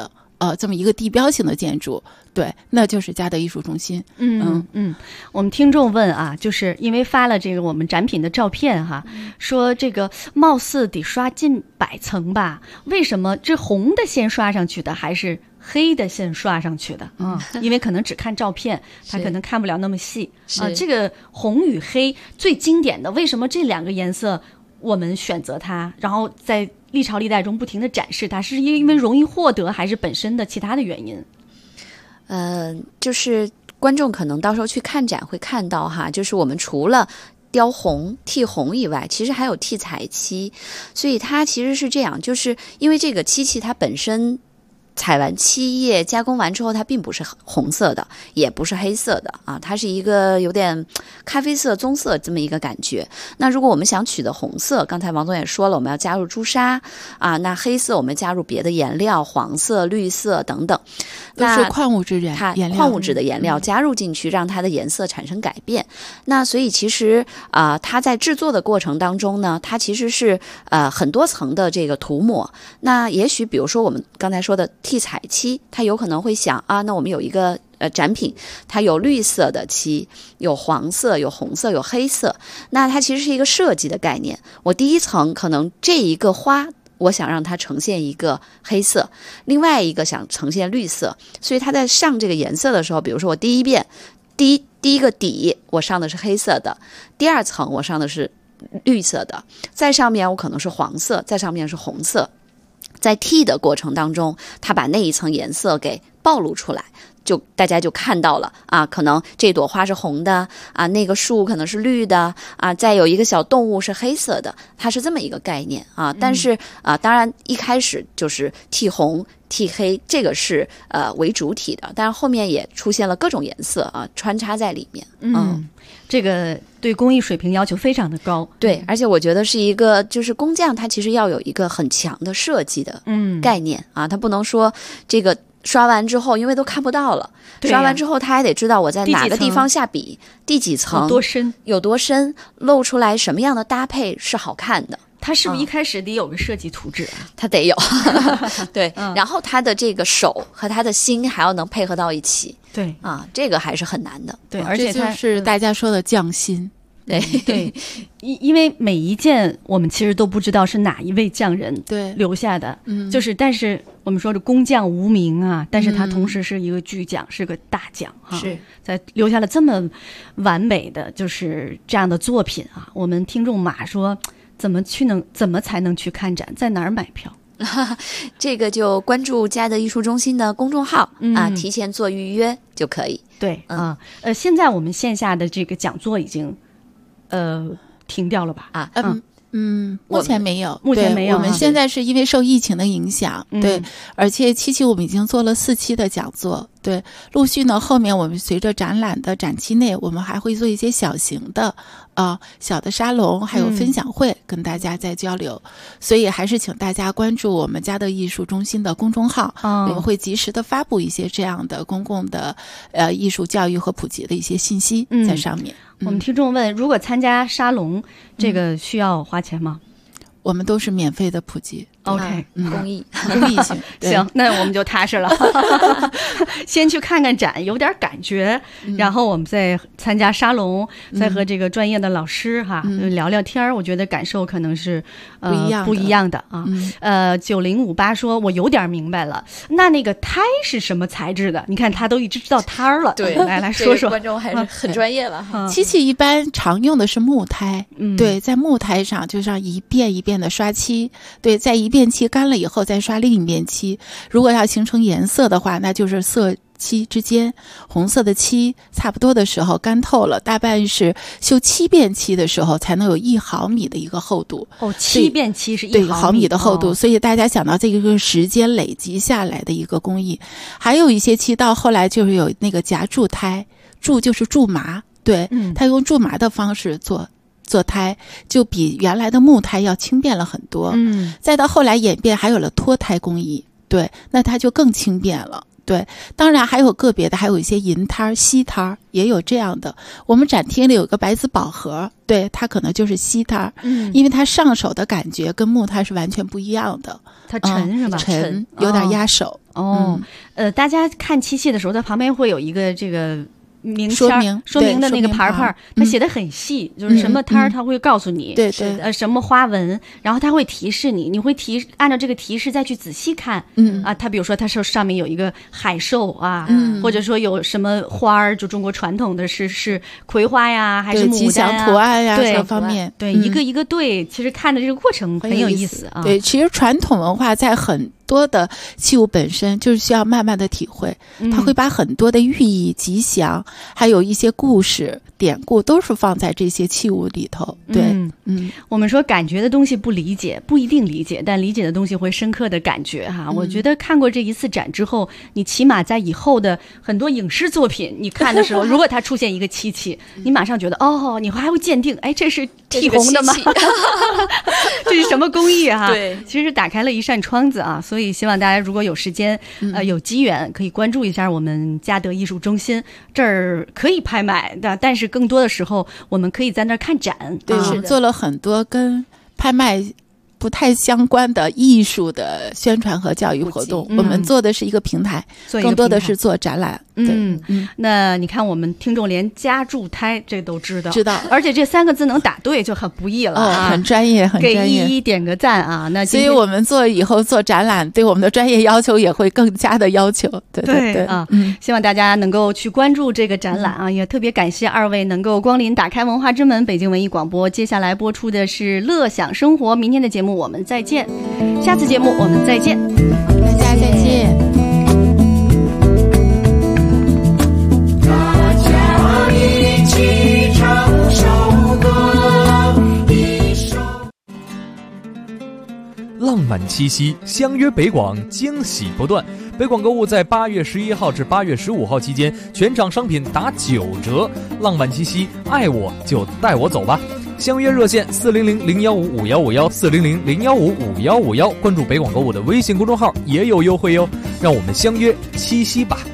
这么一个地标性的建筑，对，那就是嘉德艺术中心。 我们听众问啊，就是因为发了这个我们展品的照片哈，说这个貌似得刷近100层吧？为什么这红的先刷上去的，还是黑的先刷上去的？因为可能只看照片，他可能看不了那么细啊。这个红与黑最经典的，为什么这2个颜色我们选择它，然后在历朝历代中不停地展示它，是因为容易获得，还是本身的其他的原因？ 就是观众可能到时候去看展会看到哈，就是我们除了雕红、剔红以外，其实还有剔彩漆，所以它其实是这样，就是因为这个漆器它本身采完漆液加工完之后，它并不是红色的，也不是黑色的啊，它是一个有点咖啡色、棕色这么一个感觉。那如果我们想取的红色，刚才王总也说了，我们要加入朱砂啊，那黑色我们加入别的颜料，黄色、绿色等等， 都是矿物质颜料， 矿物质的颜料加入进去，让它的颜色产生改变。那所以其实它在制作的过程当中呢，它其实是很多层的这个涂抹。那也许比如说我们刚才说的剔彩漆，它有可能会想啊，那我们有一个展品，它有绿色的漆，有黄色，有红色，有黑色，那它其实是一个设计的概念。我第一层可能这一个花我想让它呈现一个黑色，另外一个想呈现绿色，所以它在上这个颜色的时候，比如说我第一遍第一个底我上的是黑色的，第2层我上的是绿色的，在上面我可能是黄色，在上面是红色。在剔的过程当中，它把那一层颜色给暴露出来，就大家就看到了啊，可能这朵花是红的啊，那个树可能是绿的啊，再有一个小动物是黑色的，它是这么一个概念啊。但是当然一开始就是剔红剔黑，这个是为主体的，但是后面也出现了各种颜色啊穿插在里面。 这个对工艺水平要求非常的高。 对，而且我觉得是一个就是工匠他其实要有一个很强的设计的概念啊，他不能说这个刷完之后因为都看不到了，刷完之后他还得知道我在哪个地方下笔，第几层有多深露出来什么样的搭配是好看的。 他是不是一开始得有个设计图纸啊？ 他得有对，然后他的这个手和他的心还要能配合到一起。 对啊，这个还是很难的。 对，而且这就是大家说的匠心。 对，因为每一件我们其实都不知道是哪一位匠人留下的，就是但是我们说这工匠无名啊，但是他同时是一个巨匠，是个大匠哈， 是在留下了这么完美的就是这样的作品啊。我们听众马说怎么才能去看展，在哪儿买票？ 这个就关注嘉德艺术中心的公众号啊，提前做预约就可以。 对现在我们线下的这个讲座已经停掉了吧？ 目前没有， 目前没有。 我们现在是因为受疫情的影响，对，而且7期我们已经做了4期的讲座，对，陆续呢，后面我们随着展览的展期内，我们还会做一些小型的小的沙龙，还有分享会，跟大家在交流。所以还是请大家关注我们嘉德艺术中心的公众号，我们会及时的发布一些这样的公共的艺术教育和普及的一些信息在上面。 我们听众问，如果参加沙龙，这个需要花钱吗？ 我们都是免费的普及。 OK， 公益性。行，那我们就踏实了。先去看看展，有点感觉，然后我们再参加沙龙，再和这个专业的老师聊聊天，我觉得感受可能是不一样的啊。9058说，我有点明白了，那个胎是什么材质的？你看他都一直知道胎了。 对， 来说说， 观众还是很专业了哈。 漆器一般常用的是木胎，对，在木胎上就像一遍一遍的刷漆，对，在一遍漆干了以后再刷另一遍漆。如果要形成颜色的话，那就是色漆之间，红色的漆差不多的时候干透了，大半是修7遍漆的时候才能有1毫米的一个厚度。 7遍漆是 1毫米的厚度，所以大家想到这个时间累积下来的一个工艺。还有一些漆到后来就是有那个夹铸胎，铸就是苎麻，对，它用苎麻的方式做胎，就比原来的木胎要轻便了很多。再到后来演变还有了脱胎工艺，对，那它就更轻便了。 对，当然还有个别的，还有一些银摊、锡摊也有这样的。我们展厅里有个白子宝盒，对，它可能就是锡摊，因为它上手的感觉跟木摊是完全不一样的。 它沉是吧？ 沉，有点压手。 大家看漆器的时候，它旁边会有一个这个说明的那个牌儿，它写的很细，就是什么摊儿它会告诉你， 对对， 什么花纹，然后它会提示你，你会按照这个提示再去仔细看，它比如说它上面有一个海兽啊，或者说有什么花儿，就中国传统的是葵花呀，还是牡丹吉祥图案呀，各方面， 对，一个一个对，其实看的这个过程很有意思啊。 对，其实传统文化在很多的器物本身就是需要慢慢的体会，它会把很多的寓意、吉祥，还有一些故事典故都是放在这些器物里头。对， 我们说感觉的东西不一定理解，但理解的东西会深刻的感觉哈。我觉得看过这一次展之后，你起码在以后的很多影视作品你看的时候，如果它出现一个漆器，你马上觉得你还会鉴定，这是剔红的吗？这是什么工艺哈？ 对， 其实打开了一扇窗子啊。所以希望大家如果有时间有机缘可以关注一下我们嘉德艺术中心，这儿可以拍卖的，但是更多的时候我们可以在那儿看展。 对，我们做了很多跟拍卖不太相关的艺术的宣传和教育活动，我们做的是一个平台，更多的是做展览。 那你看我们听众连家住胎这都知道， 而且这3个字能打对就很不易了很专业，很专业， 给一点个赞啊！那所以我们以后做展览，对我们的专业要求也会更加的要求。对啊，希望大家能够去关注这个展览啊！也特别感谢2位能够光临打开文化之门北京文艺广播。接下来播出的是乐享生活，明天的节目我们再见，下次节目我们再见， 大家再见。 一起唱首歌，一首浪漫七夕，相约北广，惊喜不断。北广购物在8月11号至8月15号期间，全场商品打9折。浪漫七夕，爱我就带我走吧。相约热线400-015-5151 400-015-5151，关注北广购物的微信公众号也有优惠哟。让我们相约七夕吧。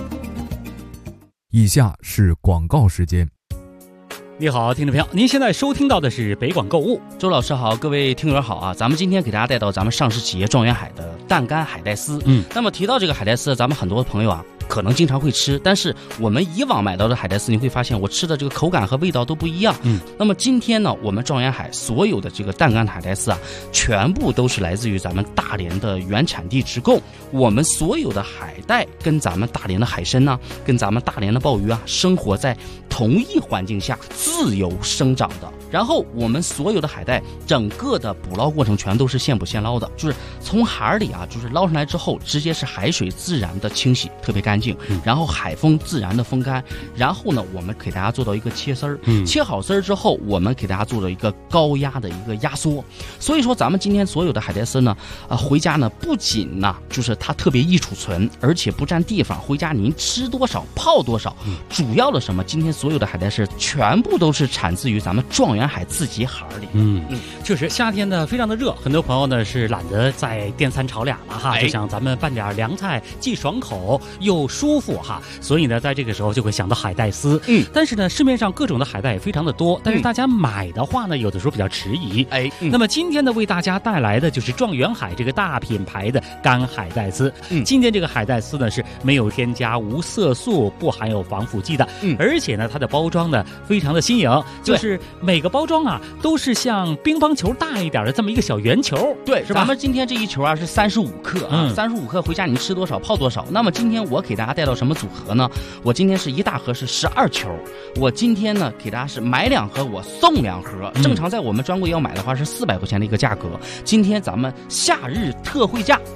以下是广告时间。 你好，听众朋友，您现在收听到的是北广购物。 周老师好，各位听友好啊！咱们今天给大家带到咱们上市企业状元海的淡干海带丝。那么提到这个海带丝，咱们很多朋友啊可能经常会吃，但是我们以往买到的海带丝，你会发现我吃的这个口感和味道都不一样。那么今天呢，我们状元海所有的这个淡干海带丝啊，全部都是来自于咱们大连的原产地直供。我们所有的海带跟咱们大连的海参呢，跟咱们大连的鲍鱼啊，生活在同一环境下自由生长的。然后我们所有的海带，整个的捕捞过程全都是现捕现捞的，就是从海里啊，就是捞上来之后，直接是海水自然的清洗，特别干净，然后海风自然的风干，然后呢，我们给大家做到一个切丝儿，切好丝儿之后，我们给大家做了一个高压的一个压缩。所以说，咱们今天所有的海带丝呢，回家呢，不仅呢，就是它特别易储存，而且不占地方，回家您吃多少泡多少。主要的什么？今天所有的海带丝全部都是产自于咱们状元海自己海里。 确实夏天呢非常的热，很多朋友呢是懒得在电餐炒俩了哈，就想咱们拌点凉菜，既爽口又舒服哈，所以呢在这个时候就会想到海带丝。但是呢市面上各种的海带也非常的多，但是大家买的话呢有的时候比较迟疑。那么今天呢为大家带来的就是状元海这个大品牌的干海带丝。今天这个海带丝呢是没有添加无色素，不含有防腐剂的，而且呢它的包装呢非常的新颖，就是每个包装啊都是像乒乓球大一点的这么一个小圆球。 对， 是吧？ 咱们今天这一球啊是35克啊，35克回家你吃多少泡多少。那么今天我给大家带到什么组合呢？我今天是一大盒是12球，我今天呢给大家是买2盒我送2盒，正常在我们专柜要买的话是400块钱的一个价格，今天咱们夏日特惠价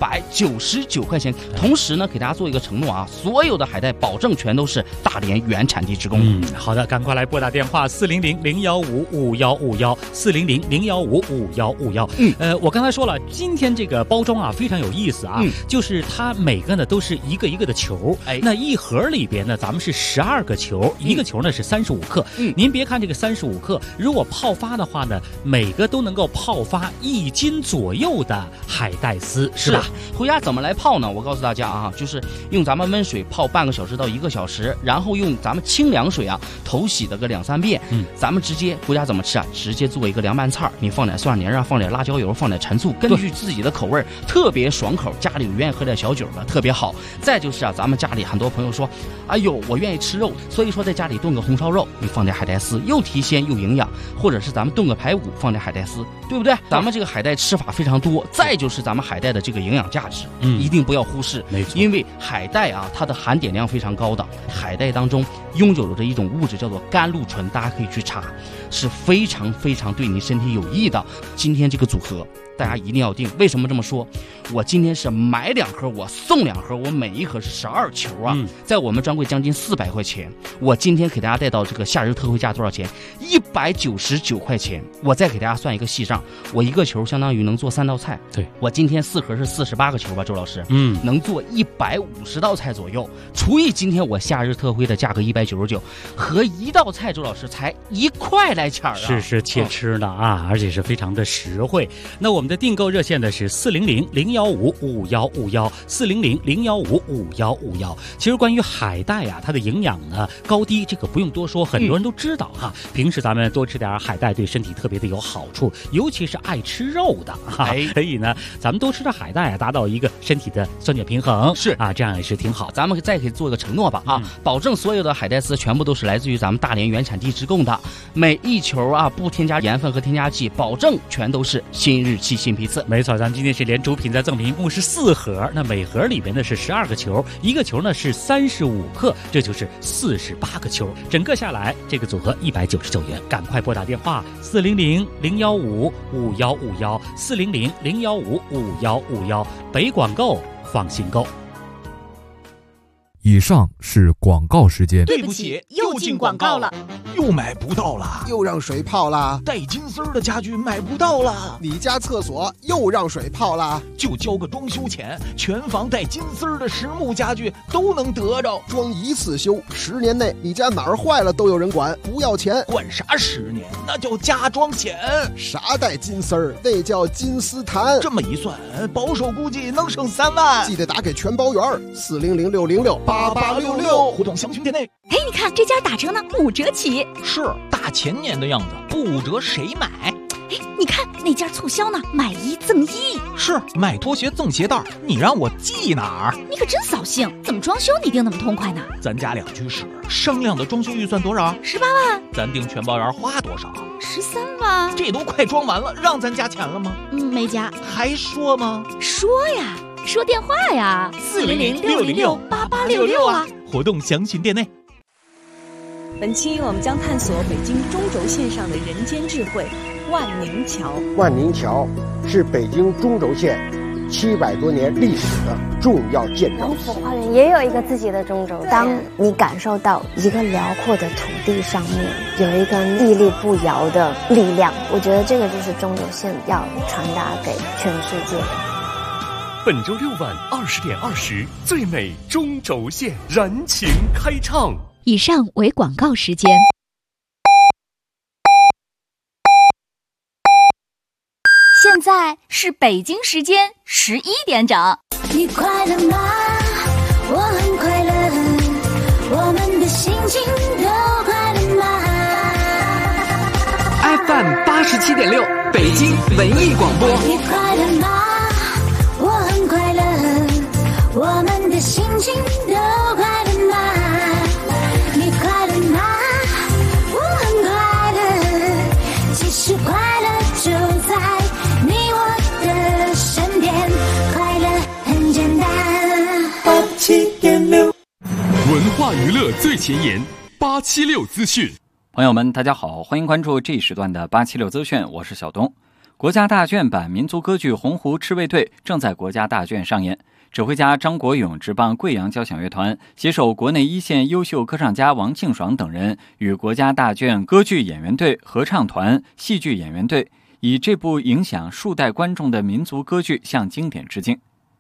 199块钱。同时呢给大家做一个承诺啊，所有的海带保证全都是大连原产地直供。 好的，赶快来拨打电话400-015-5151 400-015-5151。我刚才说了，今天这个包装啊非常有意思啊，就是它每个呢都是一个一个的个球，那一盒里边呢，咱们是12个球，一个球呢是35克。您别看这个35克，如果泡发的话呢，每个都能够泡发1斤左右的海带丝，是吧？ 回家怎么来泡呢？我告诉大家啊，就是用咱们温水泡半个小时到1个小时，然后用咱们清凉水啊头洗的个2、3遍。咱们直接回家怎么吃啊？直接做一个凉拌菜，你放点蒜泥啊，放点辣椒油，放点陈醋，根据自己的口味，特别爽口。家里有愿意喝点小酒的，特别好。再就是啊，咱们家里很多朋友说，哎呦，我愿意吃肉，所以说在家里炖个红烧肉，你放点海带丝，又提鲜又营养。或者是咱们炖个排骨，放点海带丝，对不对？咱们这个海带吃法非常多。再就是咱们海带的这个营养价值，一定不要忽视。 没错， 因为海带啊，它的含碘量非常高的。海带当中拥有着一种物质叫做甘露醇，大家可以去查，是非常非常对你身体有益的。今天这个组合大家一定要定。为什么这么说？我今天是买2盒，我送2盒，我每一盒是12球啊，在我们专柜将近400块钱。我今天给大家带到这个夏日特惠价多少钱？199块钱。我再给大家算一个细账，我1个球相当于能做3道菜。 对， 我今天4盒是48个球吧，周老师，能做150道菜左右。除以今天我夏日特惠的价格199，和1道菜，周老师才1块来钱啊！ 是切吃的啊，而且是非常的实惠。那我们的订购热线呢是400-015-5151，400-015-5151。其实关于海带啊，它的营养呢高低这个不用多说，很多人都知道哈。平时咱们多吃点海带对身体特别的有好处，尤其是爱吃肉的哈。所以呢，咱们多吃点海带啊，达到一个身体的酸碱平衡，是啊，这样也是挺好。 咱们再可以做一个承诺吧啊，保证所有的海带丝全部都是来自于咱们大连原产地直供的，每一球啊不添加盐分和添加剂，保证全都是新日期新批次。 没错，咱们今天是连主品再赠品，一共是4盒，那每盒里边呢是12个球，一个球呢是35克，这就是48个球，整个下来这个组合199元。赶快拨打电话400-015-5151，400-015-5151，北广购，放心购。 以上是广告时间。 对不起，又进广告了，又买不到了， 又让水泡了， 带金丝的家具买不到了， 你家厕所又让水泡了， 就交个装修钱，全房带金丝的实木家具都能得着， 装一次修，10年内你家哪儿坏了都有人管，不要钱。 管啥10年？那叫加装险。 啥带金丝儿？那叫金丝檀。 这么一算，保守估计能省3万。 记得打给全包员，400-606-8866， 互动详询店内。 嘿，你看这家打折呢，5折起。 是大前年的样子，不5折谁买？ 哎，你看那家促销呢，买1赠1。 是买拖鞋赠鞋带，你让我记哪儿？ 你可真扫兴，怎么装修你定那么痛快呢？ 咱家2居室，商量的装修预算多少 ？18万。 咱定全包员花多少 ？13万。 这都快装完了，让咱加钱了吗？ 没加。 还说吗？ 说呀，说电话呀，400-606-8866啊。 活动详询店内。 本期我们将探索北京中轴线上的人间智慧——万宁桥。 万宁桥是北京中轴线700多年历史的重要建筑。 王府花园也有一个自己的中轴线。当你感受到一个辽阔的土地上面有一个屹立不摇的力量，我觉得这个就是中轴线要传达给全世界的。 本周6晚20点20，最美中轴线燃情开唱。 以上为广告时间。现在是北京时间11点整。 你快乐吗？我很快乐，我们的心情都快乐吗 ？FM 87.6，北京文艺广播。 你快乐吗？我很快乐，我们的心情都快乐吗？你快乐吗？我很快乐，其实快乐就在你我的身边，快乐很简单。87.6， 文化娱乐最前沿，876资讯。 朋友们，大家好，欢迎关注这一时段的876资讯，我是小东。国家大剧版民族歌剧《洪湖赤卫队》正在国家大剧院上演。指挥家张国勇执棒贵阳交响乐团，携手国内1线优秀歌唱家王庆爽等人，与国家大剧院歌剧演员队、合唱团、戏剧演员队，以这部影响数代观众的民族歌剧向经典致敬。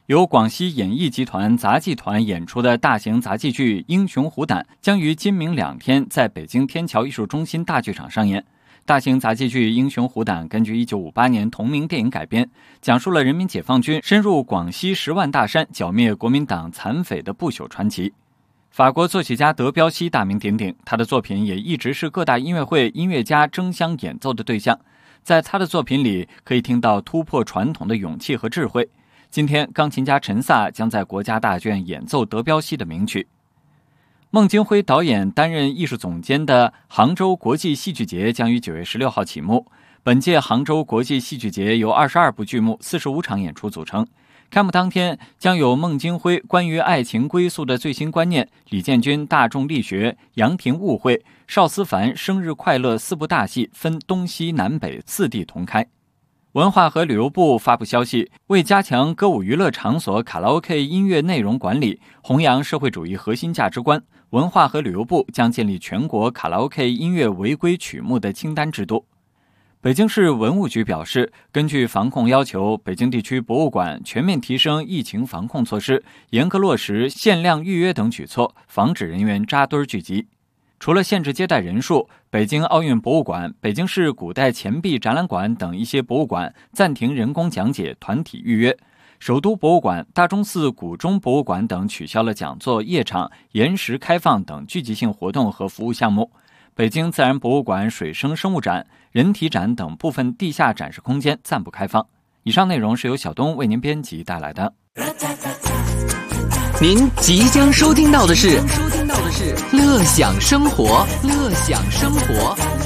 由广西演艺集团杂技团演出的大型杂技剧《英雄虎胆》将于今明2天在北京天桥艺术中心大剧场上演。大型杂技剧《英雄虎胆》根据1958年同名电影改编，讲述了人民解放军深入广西10万大山，剿灭国民党残匪的不朽传奇。法国作曲家德彪西大名鼎鼎，他的作品也一直是各大音乐会音乐家争相演奏的对象。在他的作品里，可以听到突破传统的勇气和智慧。今天，钢琴家陈萨将在国家大剧演奏德彪西的名曲。孟京辉导演担任艺术总监的杭州国际戏剧节将于9月16号启幕。本届杭州国际戏剧节由22部剧目、45场演出组成。开幕当天将有孟京辉关于爱情归宿的最新观念、李建军大众力学、杨婷误会、邵思凡生日快乐4部大戏分东西南北4地同开。文化和旅游部发布消息，为加强歌舞娱乐场所卡拉 OK 音乐内容管理，弘扬社会主义核心价值观，文化和旅游部将建立全国卡拉 OK 音乐违规曲目的清单制度。北京市文物局表示，根据防控要求，北京地区博物馆全面提升疫情防控措施，严格落实限量预约等举措，防止人员扎堆聚集。除了限制接待人数，北京奥运博物馆、北京市古代钱币展览馆等一些博物馆暂停人工讲解、团体预约。首都博物馆、大钟寺古钟博物馆等取消了讲座、夜场、延时开放等聚集性活动和服务项目。北京自然博物馆水生生物展、人体展等部分地下展示空间暂不开放。以上内容是由小东为您编辑带来的。 您即将收听到的是乐享生活，乐享生活。